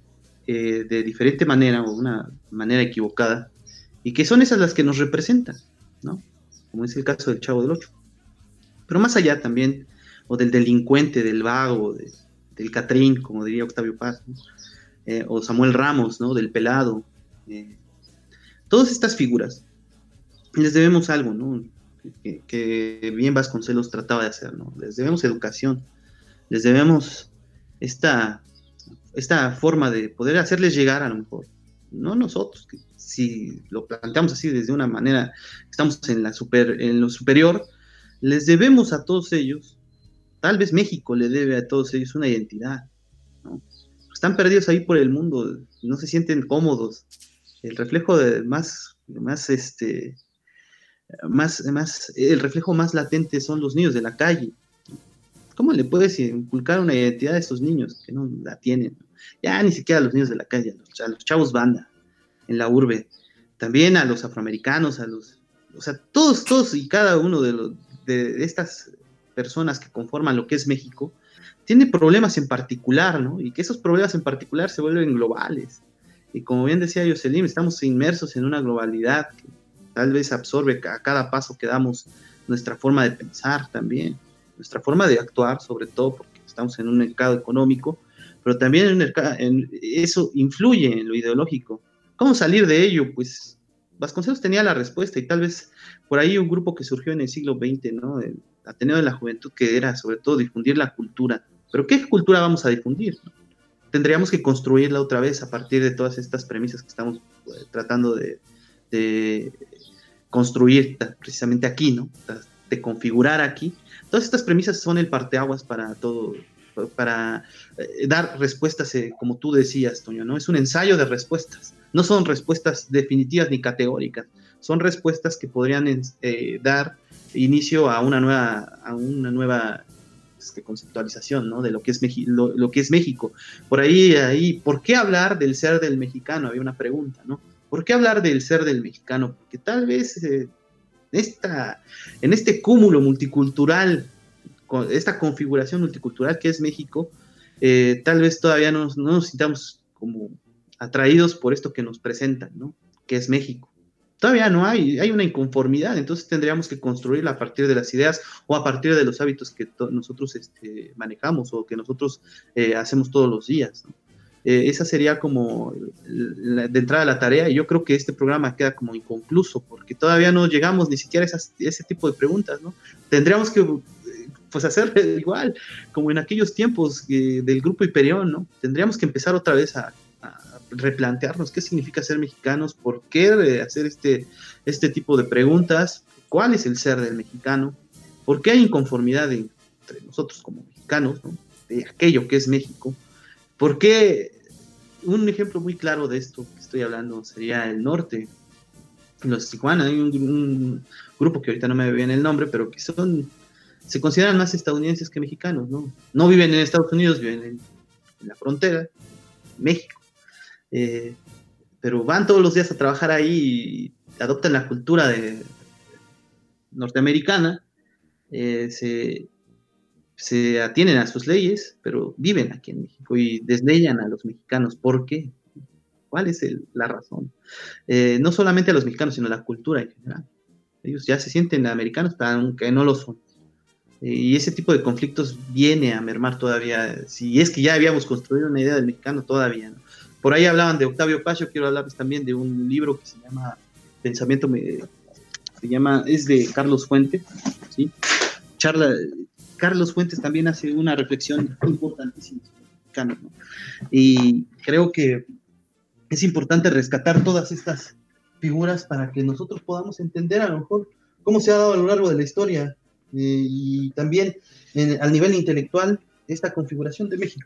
eh, de diferente manera o una manera equivocada, y que son esas las que nos representan, ¿no? Como es el caso del Chavo del Ocho. Pero más allá también, o del delincuente, del vago, de, del Catrín, como diría Octavio Paz, ¿no? eh, o Samuel Ramos, ¿no? Del Pelado. Eh, todas estas figuras, les debemos algo, ¿no? Que, que bien Vasconcelos trataba de hacer, ¿no? Les debemos educación, les debemos esta, esta forma de poder hacerles llegar, a lo mejor, no nosotros, que si lo planteamos así desde una manera, estamos en, la super, en lo superior, les debemos a todos ellos, tal vez México le debe a todos ellos una identidad, ¿no? Están perdidos ahí por el mundo, no se sienten cómodos. El reflejo de más, más este, más, más, el reflejo más latente son los niños de la calle. ¿Cómo le puedes inculcar una identidad a esos niños que no la tienen? Ya ni siquiera a los niños de la calle, a los, a los chavos banda en la urbe, también a los afroamericanos, a los, o sea, todos, todos y cada uno de los de estas personas que conforman lo que es México, tiene problemas en particular, ¿no? Y que esos problemas en particular se vuelven globales. Y como bien decía Jocelyn, estamos inmersos en una globalidad que tal vez absorbe a cada paso que damos nuestra forma de pensar también, nuestra forma de actuar, sobre todo porque estamos en un mercado económico, pero también en un mercado, en, eso influye en lo ideológico. ¿Cómo salir de ello? Pues Vasconcelos tenía la respuesta, y tal vez por ahí un grupo que surgió en el siglo veinte, ¿no? El Ateneo de la Juventud, que era sobre todo difundir la cultura. ¿Pero qué cultura vamos a difundir? Tendríamos que construirla otra vez a partir de todas estas premisas que estamos pues, tratando de, de construir precisamente aquí, ¿no? de configurar aquí. Todas estas premisas son el parteaguas para todo, para eh, dar respuestas, eh, como tú decías, Toño, ¿no? Es un ensayo de respuestas, no son respuestas definitivas ni categóricas, son respuestas que podrían eh, dar inicio a una nueva, a una nueva este, conceptualización, ¿no? De lo que es, Meji- lo, lo que es México. Por ahí, ahí, ¿por qué hablar del ser del mexicano? Había una pregunta, ¿no? ¿Por qué hablar del ser del mexicano? Porque tal vez eh, esta, en este cúmulo multicultural, con esta configuración multicultural que es México, eh, tal vez todavía no, no nos sintamos como atraídos por esto que nos presentan, ¿no? Que es México. Todavía no hay, hay una inconformidad, entonces tendríamos que construirla a partir de las ideas o a partir de los hábitos que to- nosotros este, manejamos o que nosotros eh, hacemos todos los días, ¿no? Eh, esa sería como la, de entrada la tarea, y yo creo que este programa queda como inconcluso porque todavía no llegamos ni siquiera a esas, ese tipo de preguntas, ¿no? Tendríamos que pues hacer igual como en aquellos tiempos eh, del Grupo Hiperión, ¿no? Tendríamos que empezar otra vez a, a replantearnos qué significa ser mexicanos, por qué eh, hacer este, este tipo de preguntas, cuál es el ser del mexicano, por qué hay inconformidad entre nosotros como mexicanos, ¿no? De aquello que es México. Porque un ejemplo muy claro de esto que estoy hablando sería el norte, los Tijuana. Hay un, un grupo que ahorita no me viene el nombre, pero que son, se consideran más estadounidenses que mexicanos, ¿no? No viven en Estados Unidos, viven en, en la frontera, México. Eh, pero van todos los días a trabajar ahí y adoptan la cultura de, norteamericana, eh, se... se atienen a sus leyes, pero viven aquí en México y desdeñan a los mexicanos. ¿Por qué? ¿Cuál es el, la razón? Eh, no solamente a los mexicanos, sino a la cultura en general. Ellos ya se sienten americanos, pero aunque no lo son. Eh, y ese tipo de conflictos viene a mermar todavía, si es que ya habíamos construido una idea del mexicano todavía, ¿no? Por ahí hablaban de Octavio Paz, yo quiero hablarles también de un libro que se llama Pensamiento, me, se llama, es de Carlos Fuentes, ¿sí? Charla... Carlos Fuentes también hace una reflexión importantísima sobre el mexicano, ¿no? Y creo que es importante rescatar todas estas figuras para que nosotros podamos entender a lo mejor cómo se ha dado a lo largo de la historia eh, y también en, al nivel intelectual esta configuración de México.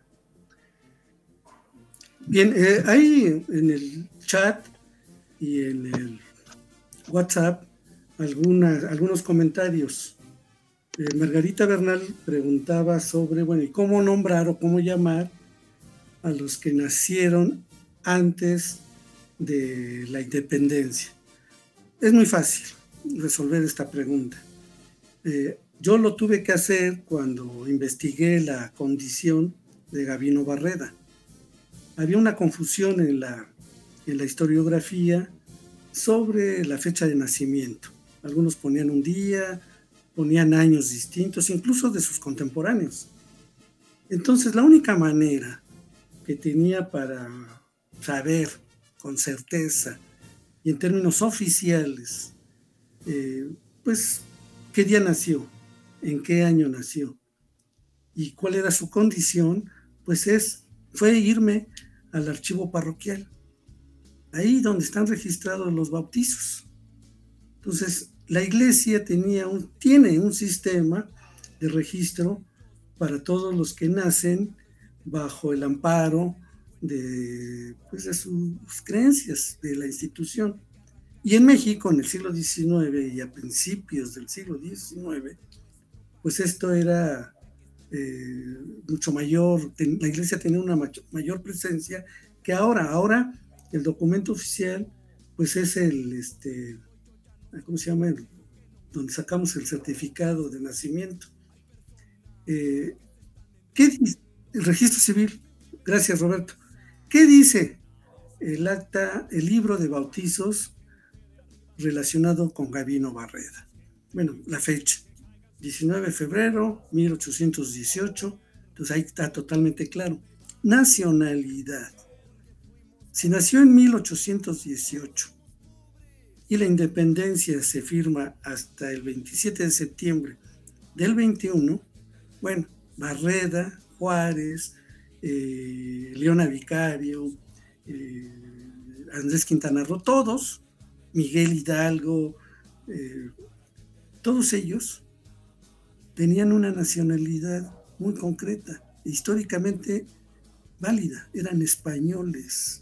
Bien, eh, hay en el chat y en el WhatsApp algunas, algunos comentarios. Eh, Margarita Bernal preguntaba sobre, bueno, ¿y cómo nombrar o cómo llamar a los que nacieron antes de la independencia? Es muy fácil resolver esta pregunta. Eh, yo lo tuve que hacer cuando investigué la condición de Gabino Barreda. Había una confusión en la, en la historiografía sobre la fecha de nacimiento. Algunos ponían un día, ponían años distintos, incluso de sus contemporáneos. Entonces, la única manera que tenía para saber con certeza y en términos oficiales, eh, pues, qué día nació, en qué año nació y cuál era su condición, pues es, fue irme al archivo parroquial, ahí donde están registrados los bautizos. Entonces, la iglesia tenía un, tiene un sistema de registro para todos los que nacen bajo el amparo de, pues, de sus creencias de la institución. Y en México, en el siglo diecinueve y a principios del siglo diecinueve, pues esto era eh, mucho mayor, ten, la iglesia tenía una mayor, mayor presencia que ahora. Ahora el documento oficial pues es el... este ¿cómo se llama? Donde sacamos el certificado de nacimiento. Eh, ¿Qué dice el registro civil? Gracias, Roberto. ¿Qué dice el acta, el libro de bautizos relacionado con Gabino Barreda? Bueno, la fecha, diecinueve de febrero de mil ochocientos dieciocho, entonces ahí está totalmente claro. Nacionalidad. Si nació en mil ochocientos dieciocho y la independencia se firma hasta el veintisiete de septiembre del veintiuno, bueno, Barreda, Juárez, eh, Leona Vicario, eh, Andrés Quintana Roo, todos, Miguel Hidalgo, eh, todos ellos tenían una nacionalidad muy concreta, históricamente válida, eran españoles.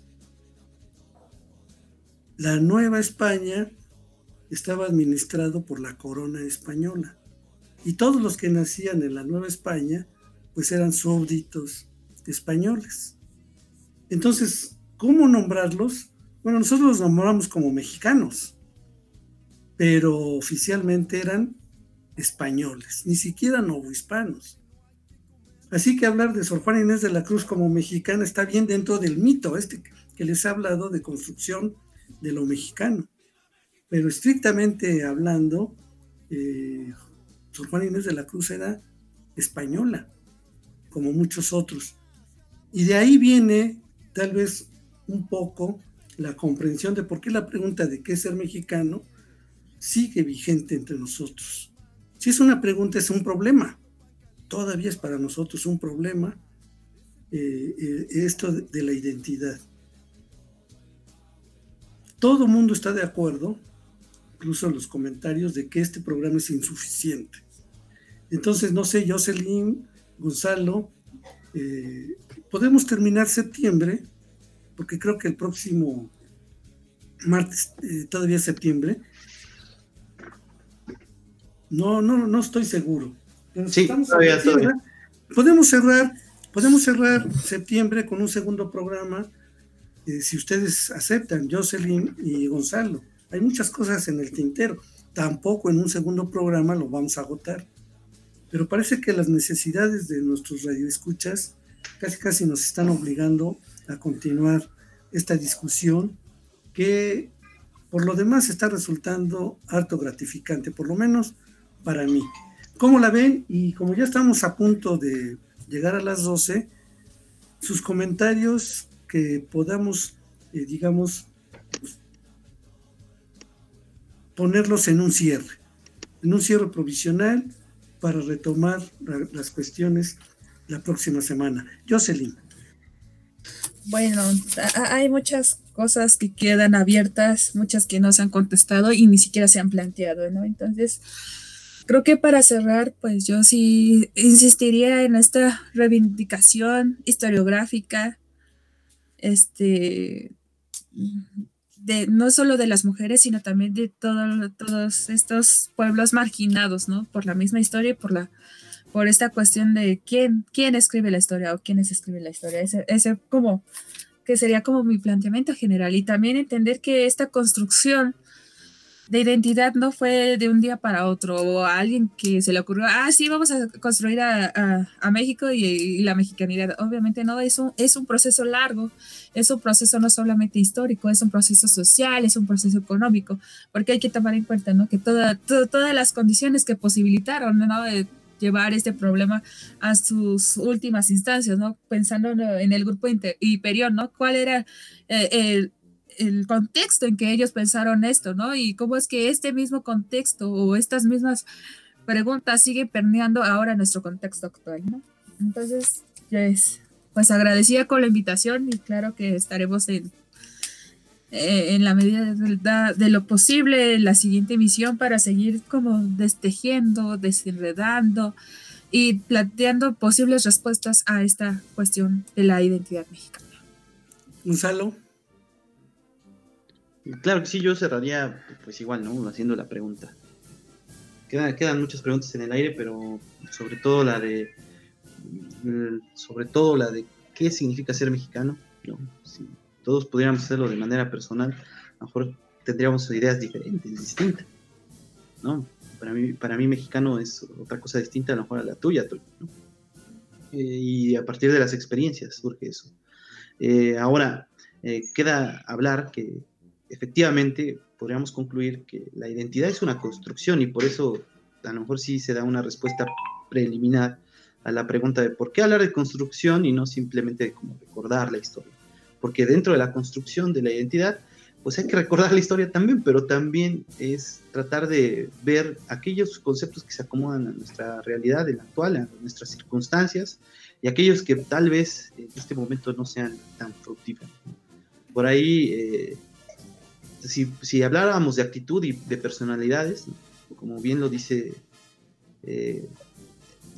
La Nueva España estaba administrado por la corona española y todos los que nacían en la Nueva España pues eran súbditos españoles. Entonces, ¿cómo nombrarlos? Bueno, nosotros los nombramos como mexicanos, pero oficialmente eran españoles, ni siquiera novohispanos. Así que hablar de Sor Juana Inés de la Cruz como mexicana está bien dentro del mito este que les he hablado de construcción de lo mexicano. Pero estrictamente hablando, eh, Sor Juana Inés de la Cruz era española, como muchos otros. Y de ahí viene tal vez un poco la comprensión de por qué la pregunta de qué es ser mexicano sigue vigente entre nosotros. Si es una pregunta, es un problema. Todavía es para nosotros un problema eh, eh, esto de, de la identidad. Todo el mundo está de acuerdo, incluso en los comentarios, de que este programa es insuficiente. Entonces, no sé, Jocelyn, Gonzalo, eh, podemos terminar septiembre, porque creo que el próximo martes, eh, todavía es septiembre. No, no, no estoy seguro. Pero sí, estamos todavía, todavía. Podemos cerrar, podemos cerrar septiembre con un segundo programa, eh, si ustedes aceptan, Jocelyn y Gonzalo. Hay muchas cosas en el tintero. Tampoco en un segundo programa lo vamos a agotar. Pero parece que las necesidades de nuestros radioescuchas casi casi nos están obligando a continuar esta discusión que por lo demás está resultando harto gratificante, por lo menos para mí. ¿Cómo la ven? Y como ya estamos a punto de llegar a las doce, sus comentarios que podamos, eh, digamos, ponerlos en un cierre, en un cierre provisional para retomar la, las cuestiones la próxima semana. Jocelyn. Bueno, hay muchas cosas que quedan abiertas, muchas que no se han contestado y ni siquiera se han planteado, ¿no? Entonces, creo que para cerrar, pues yo sí insistiría en esta reivindicación historiográfica, este, de, no solo de las mujeres, sino también de todo, todos estos pueblos marginados, ¿no? Por la misma historia y por la por esta cuestión de quién, quién escribe la historia o quiénes escriben la historia. Ese, ese como que sería como mi planteamiento general. Y también entender que esta construcción de identidad no fue de un día para otro, o a alguien que se le ocurrió, ah, sí, vamos a construir a, a, a México y, y la mexicanidad. Obviamente no, es un, es un proceso largo, es un proceso no solamente histórico, es un proceso social, es un proceso económico, porque hay que tomar en cuenta, ¿no? Que toda, to, todas las condiciones que posibilitaron, ¿no? De, llevar este problema a sus últimas instancias, ¿no? Pensando en el grupo Hiperión, ¿no? ¿Cuál era eh, el, el contexto en que ellos pensaron esto, ¿no? Y cómo es que este mismo contexto o estas mismas preguntas siguen permeando ahora nuestro contexto actual, ¿no? Entonces, yes, pues agradecida con la invitación y claro que estaremos en en la medida de, de lo posible en la siguiente emisión para seguir como destejiendo, desenredando y planteando posibles respuestas a esta cuestión de la identidad mexicana. Gonzalo. Claro que sí, yo cerraría pues igual, ¿no? Haciendo la pregunta. Quedan, quedan muchas preguntas en el aire, pero sobre todo la de sobre todo la de qué significa ser mexicano, ¿no? Si todos pudiéramos hacerlo de manera personal, a lo mejor tendríamos ideas diferentes, distintas, ¿no? Para mí, para mí mexicano es otra cosa distinta a lo mejor a la tuya, ¿no? Eh, y a partir de las experiencias surge eso. Eh, ahora, eh, queda hablar que efectivamente podríamos concluir que la identidad es una construcción y por eso a lo mejor sí se da una respuesta preliminar a la pregunta de por qué hablar de construcción y no simplemente de como recordar la historia. Porque dentro de la construcción de la identidad, pues hay que recordar la historia también, pero también es tratar de ver aquellos conceptos que se acomodan a nuestra realidad, en la actual, a nuestras circunstancias, y aquellos que tal vez en este momento no sean tan fructíferos. Por ahí, eh, si, si habláramos de actitud y de personalidades, como bien lo dice eh,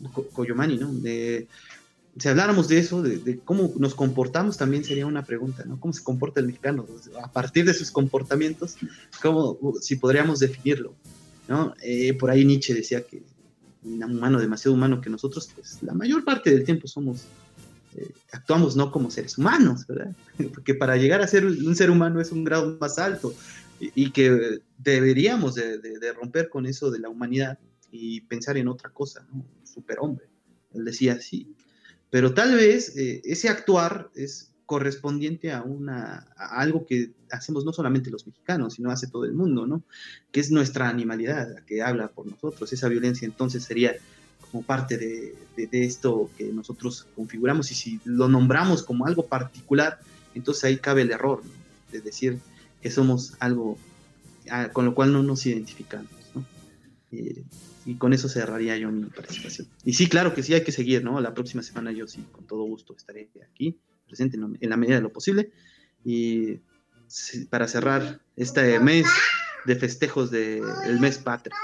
Coyomani, ¿no? De, si habláramos de eso, de, de cómo nos comportamos, también sería una pregunta, ¿no? ¿Cómo se comporta el mexicano? A partir de sus comportamientos, ¿cómo, si podríamos definirlo? ¿No? Eh, por ahí Nietzsche decía que un humano demasiado humano que nosotros, pues la mayor parte del tiempo somos, eh, actuamos no como seres humanos, ¿verdad? Porque para llegar a ser un ser humano es un grado más alto y, y que deberíamos de, de, de romper con eso de la humanidad y pensar en otra cosa, ¿no? Superhombre, él decía así. Pero tal vez eh, ese actuar es correspondiente a, una, a algo que hacemos no solamente los mexicanos, sino hace todo el mundo, ¿no? Que es nuestra animalidad, la que habla por nosotros. Esa violencia entonces sería como parte de, de, de esto que nosotros configuramos, y si lo nombramos como algo particular, entonces ahí cabe el error, ¿no? De decir que somos algo a, con lo cual no nos identificamos, ¿no? Eh, y con eso cerraría yo mi participación. Y sí, claro que sí hay que seguir, ¿no? La próxima semana yo sí, con todo gusto estaré aquí, presente en la medida de lo posible, y para cerrar este mes de festejos del mes patrio.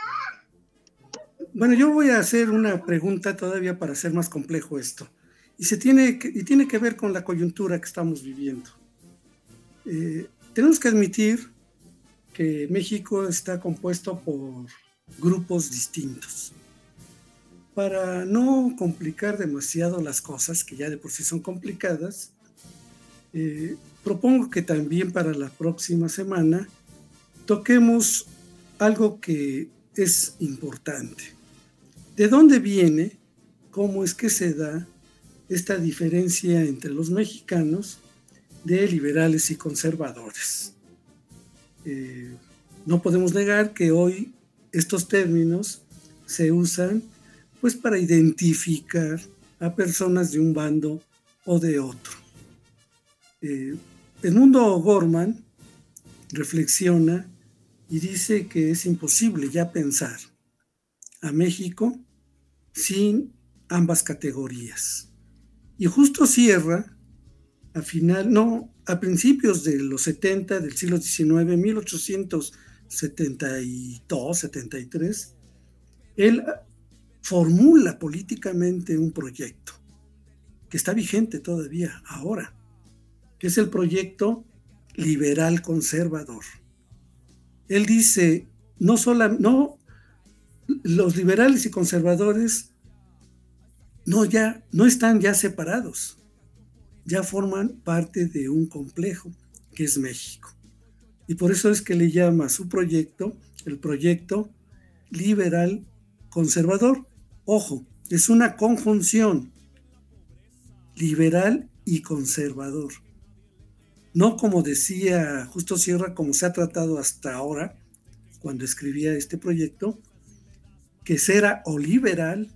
Bueno, yo voy a hacer una pregunta todavía para hacer más complejo esto, y, se tiene, que, y tiene que ver con la coyuntura que estamos viviendo. Eh, tenemos que admitir que México está compuesto por grupos distintos. Para no complicar demasiado las cosas, que ya de por sí son complicadas, eh, propongo que también para la próxima semana toquemos algo que es importante. ¿De dónde viene? ¿Cómo es que se da esta diferencia entre los mexicanos de liberales y conservadores? Eh, no podemos negar que hoy estos términos se usan pues para identificar a personas de un bando o de otro. Eh, Edmundo Gorman reflexiona y dice que es imposible ya pensar a México sin ambas categorías. Y justo cierra a final, no, a principios de los setenta del siglo diecinueve, mil ochocientos setenta y dos, setenta y tres, él formula políticamente un proyecto que está vigente todavía ahora, que es el proyecto liberal conservador. Él dice, no solo, no, los liberales y conservadores no, ya, no están ya separados, ya forman parte de un complejo que es México. Y por eso es que le llama a su proyecto el proyecto liberal conservador. Ojo, es una conjunción liberal y conservador. No como decía Justo Sierra, como se ha tratado hasta ahora, cuando escribía este proyecto, que será o liberal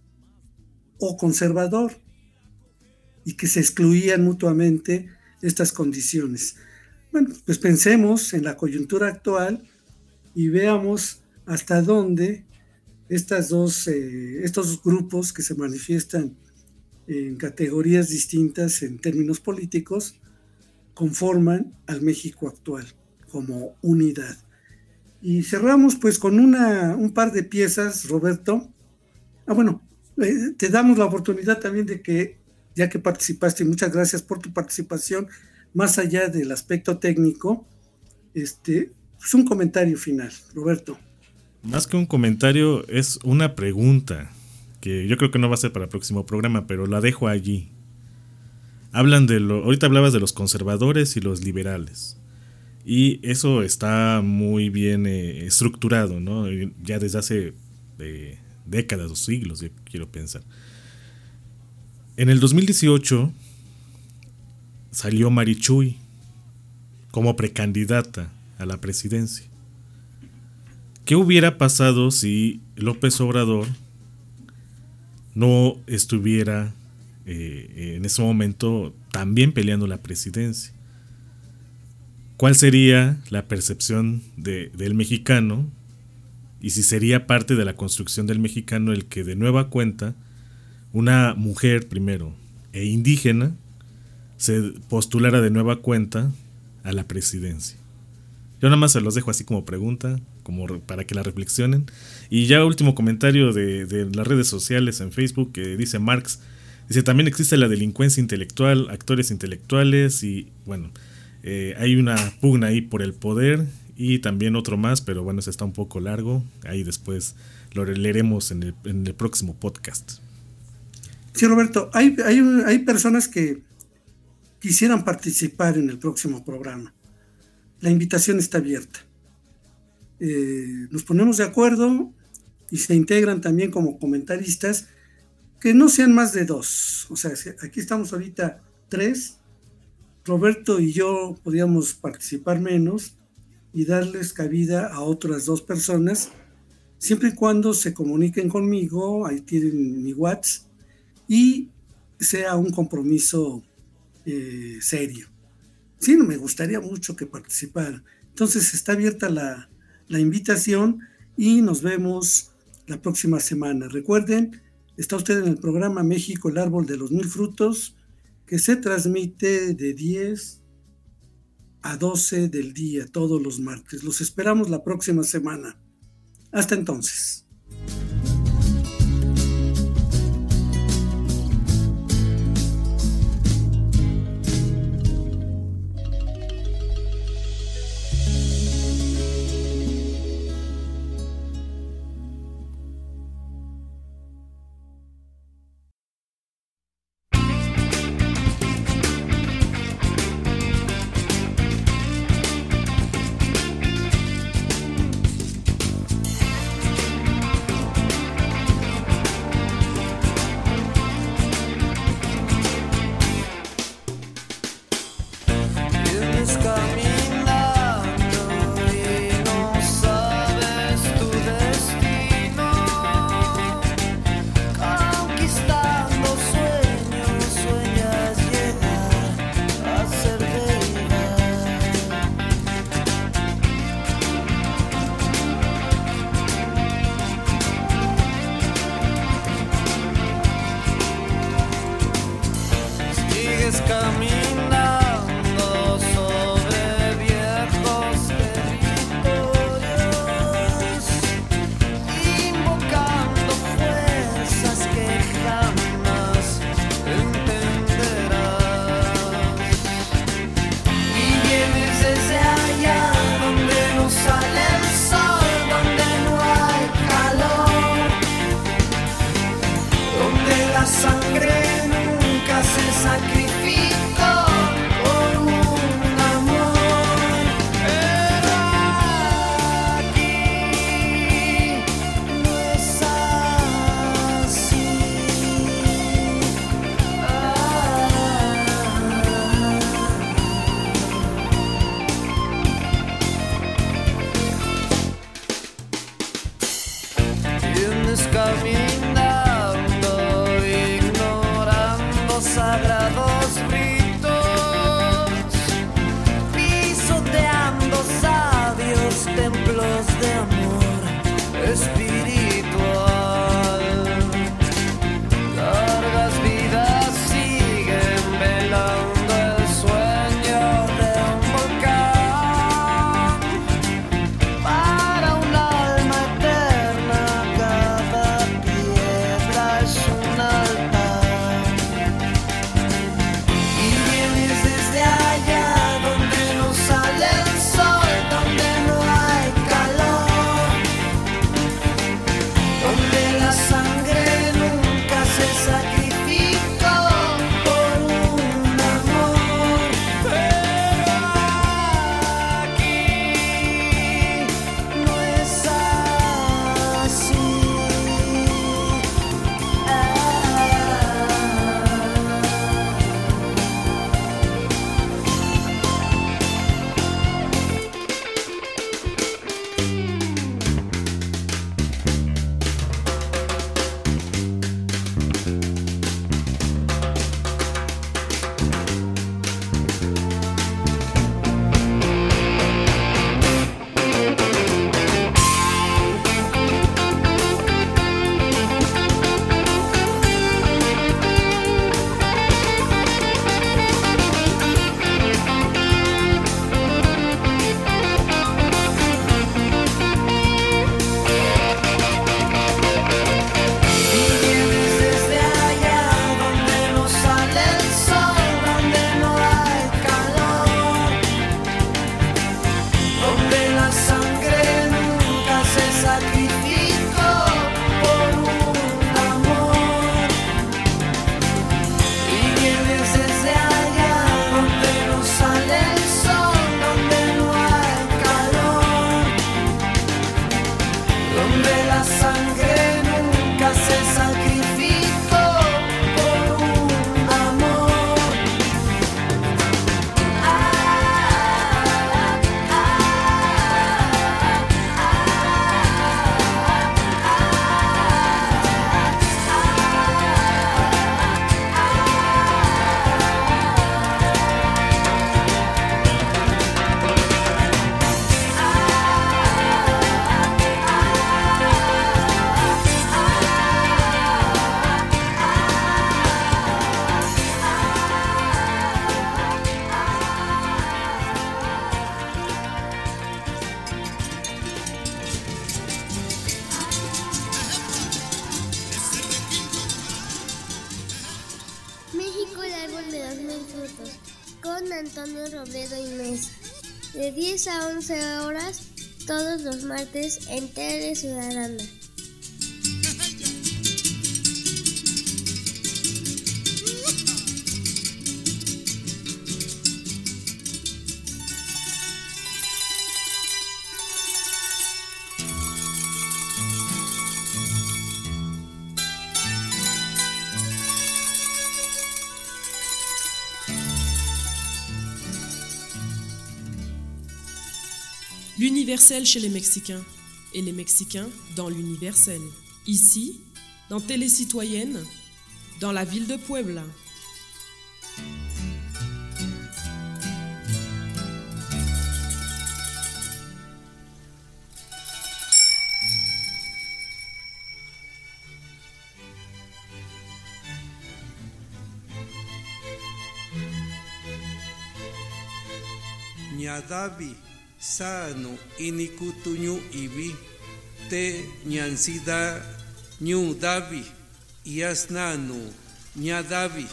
o conservador, y que se excluían mutuamente estas condiciones. Bueno, pues pensemos en la coyuntura actual y veamos hasta dónde estas dos, eh, estos grupos que se manifiestan en categorías distintas en términos políticos conforman al México actual como unidad. Y cerramos pues con una, un par de piezas, Roberto. Ah, bueno, eh, te damos la oportunidad también de que, ya que participaste, y muchas gracias por tu participación, más allá del aspecto técnico, este, pues un comentario final, Roberto. Más que un comentario, es una pregunta que yo creo que no va a ser para el próximo programa, pero la dejo allí. Hablan de lo, ahorita hablabas de los conservadores y los liberales, y eso está muy bien eh, estructurado, ¿no? Ya desde hace eh, décadas o siglos, yo quiero pensar. En el dos mil dieciocho salió Marichuy como precandidata a la presidencia. ¿Qué hubiera pasado si López Obrador no estuviera eh, en ese momento también peleando la presidencia? ¿Cuál sería la percepción de, del mexicano? Y si sería parte de la construcción del mexicano el que de nueva cuenta una mujer primero e indígena se postulara de nueva cuenta a la presidencia. Yo nada más se los dejo así como pregunta, como para que la reflexionen. Y ya último comentario de, de las redes sociales en Facebook, que dice Marx, dice, también existe la delincuencia intelectual, actores intelectuales y bueno, eh, hay una pugna ahí por el poder y también otro más, pero bueno, ese está un poco largo, ahí después lo leeremos en el, en el próximo podcast. Sí, Roberto, hay, hay, hay personas que quisieran participar en el próximo programa. La invitación está abierta. Eh, nos ponemos de acuerdo y se integran también como comentaristas, que no sean más de dos. O sea, aquí estamos ahorita tres, Roberto y yo podíamos participar menos y darles cabida a otras dos personas, siempre y cuando se comuniquen conmigo, ahí tienen mi WhatsApp, y sea un compromiso eh, serio. Sí, me gustaría mucho que participaran. Entonces está abierta la, la invitación y nos vemos la próxima semana. Recuerden, está usted en el programa México, el árbol de los mil frutos, que se transmite de diez a doce del día, todos los martes. Los esperamos la próxima semana. Hasta entonces. Para un alma eterna cada día. Antonio Robledo y Mesa, de diez a once horas todos los martes en Tele Ciudadana. L'universel chez les Mexicains et les Mexicains dans l'universel. Ici, dans Télé Citoyenne, dans la ville de Puebla. Ñadavi sano inikutuñu ibi te ñansida ñu davi yasnanu ñadavi.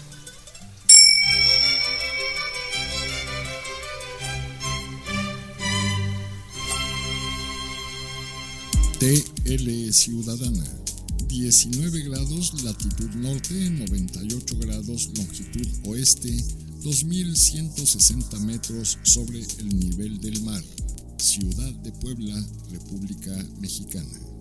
T L Ciudadana, diecinueve grados latitud norte, noventa y ocho grados longitud oeste, dos mil ciento sesenta metros sobre el nivel del mar. Ciudad de Puebla, República Mexicana.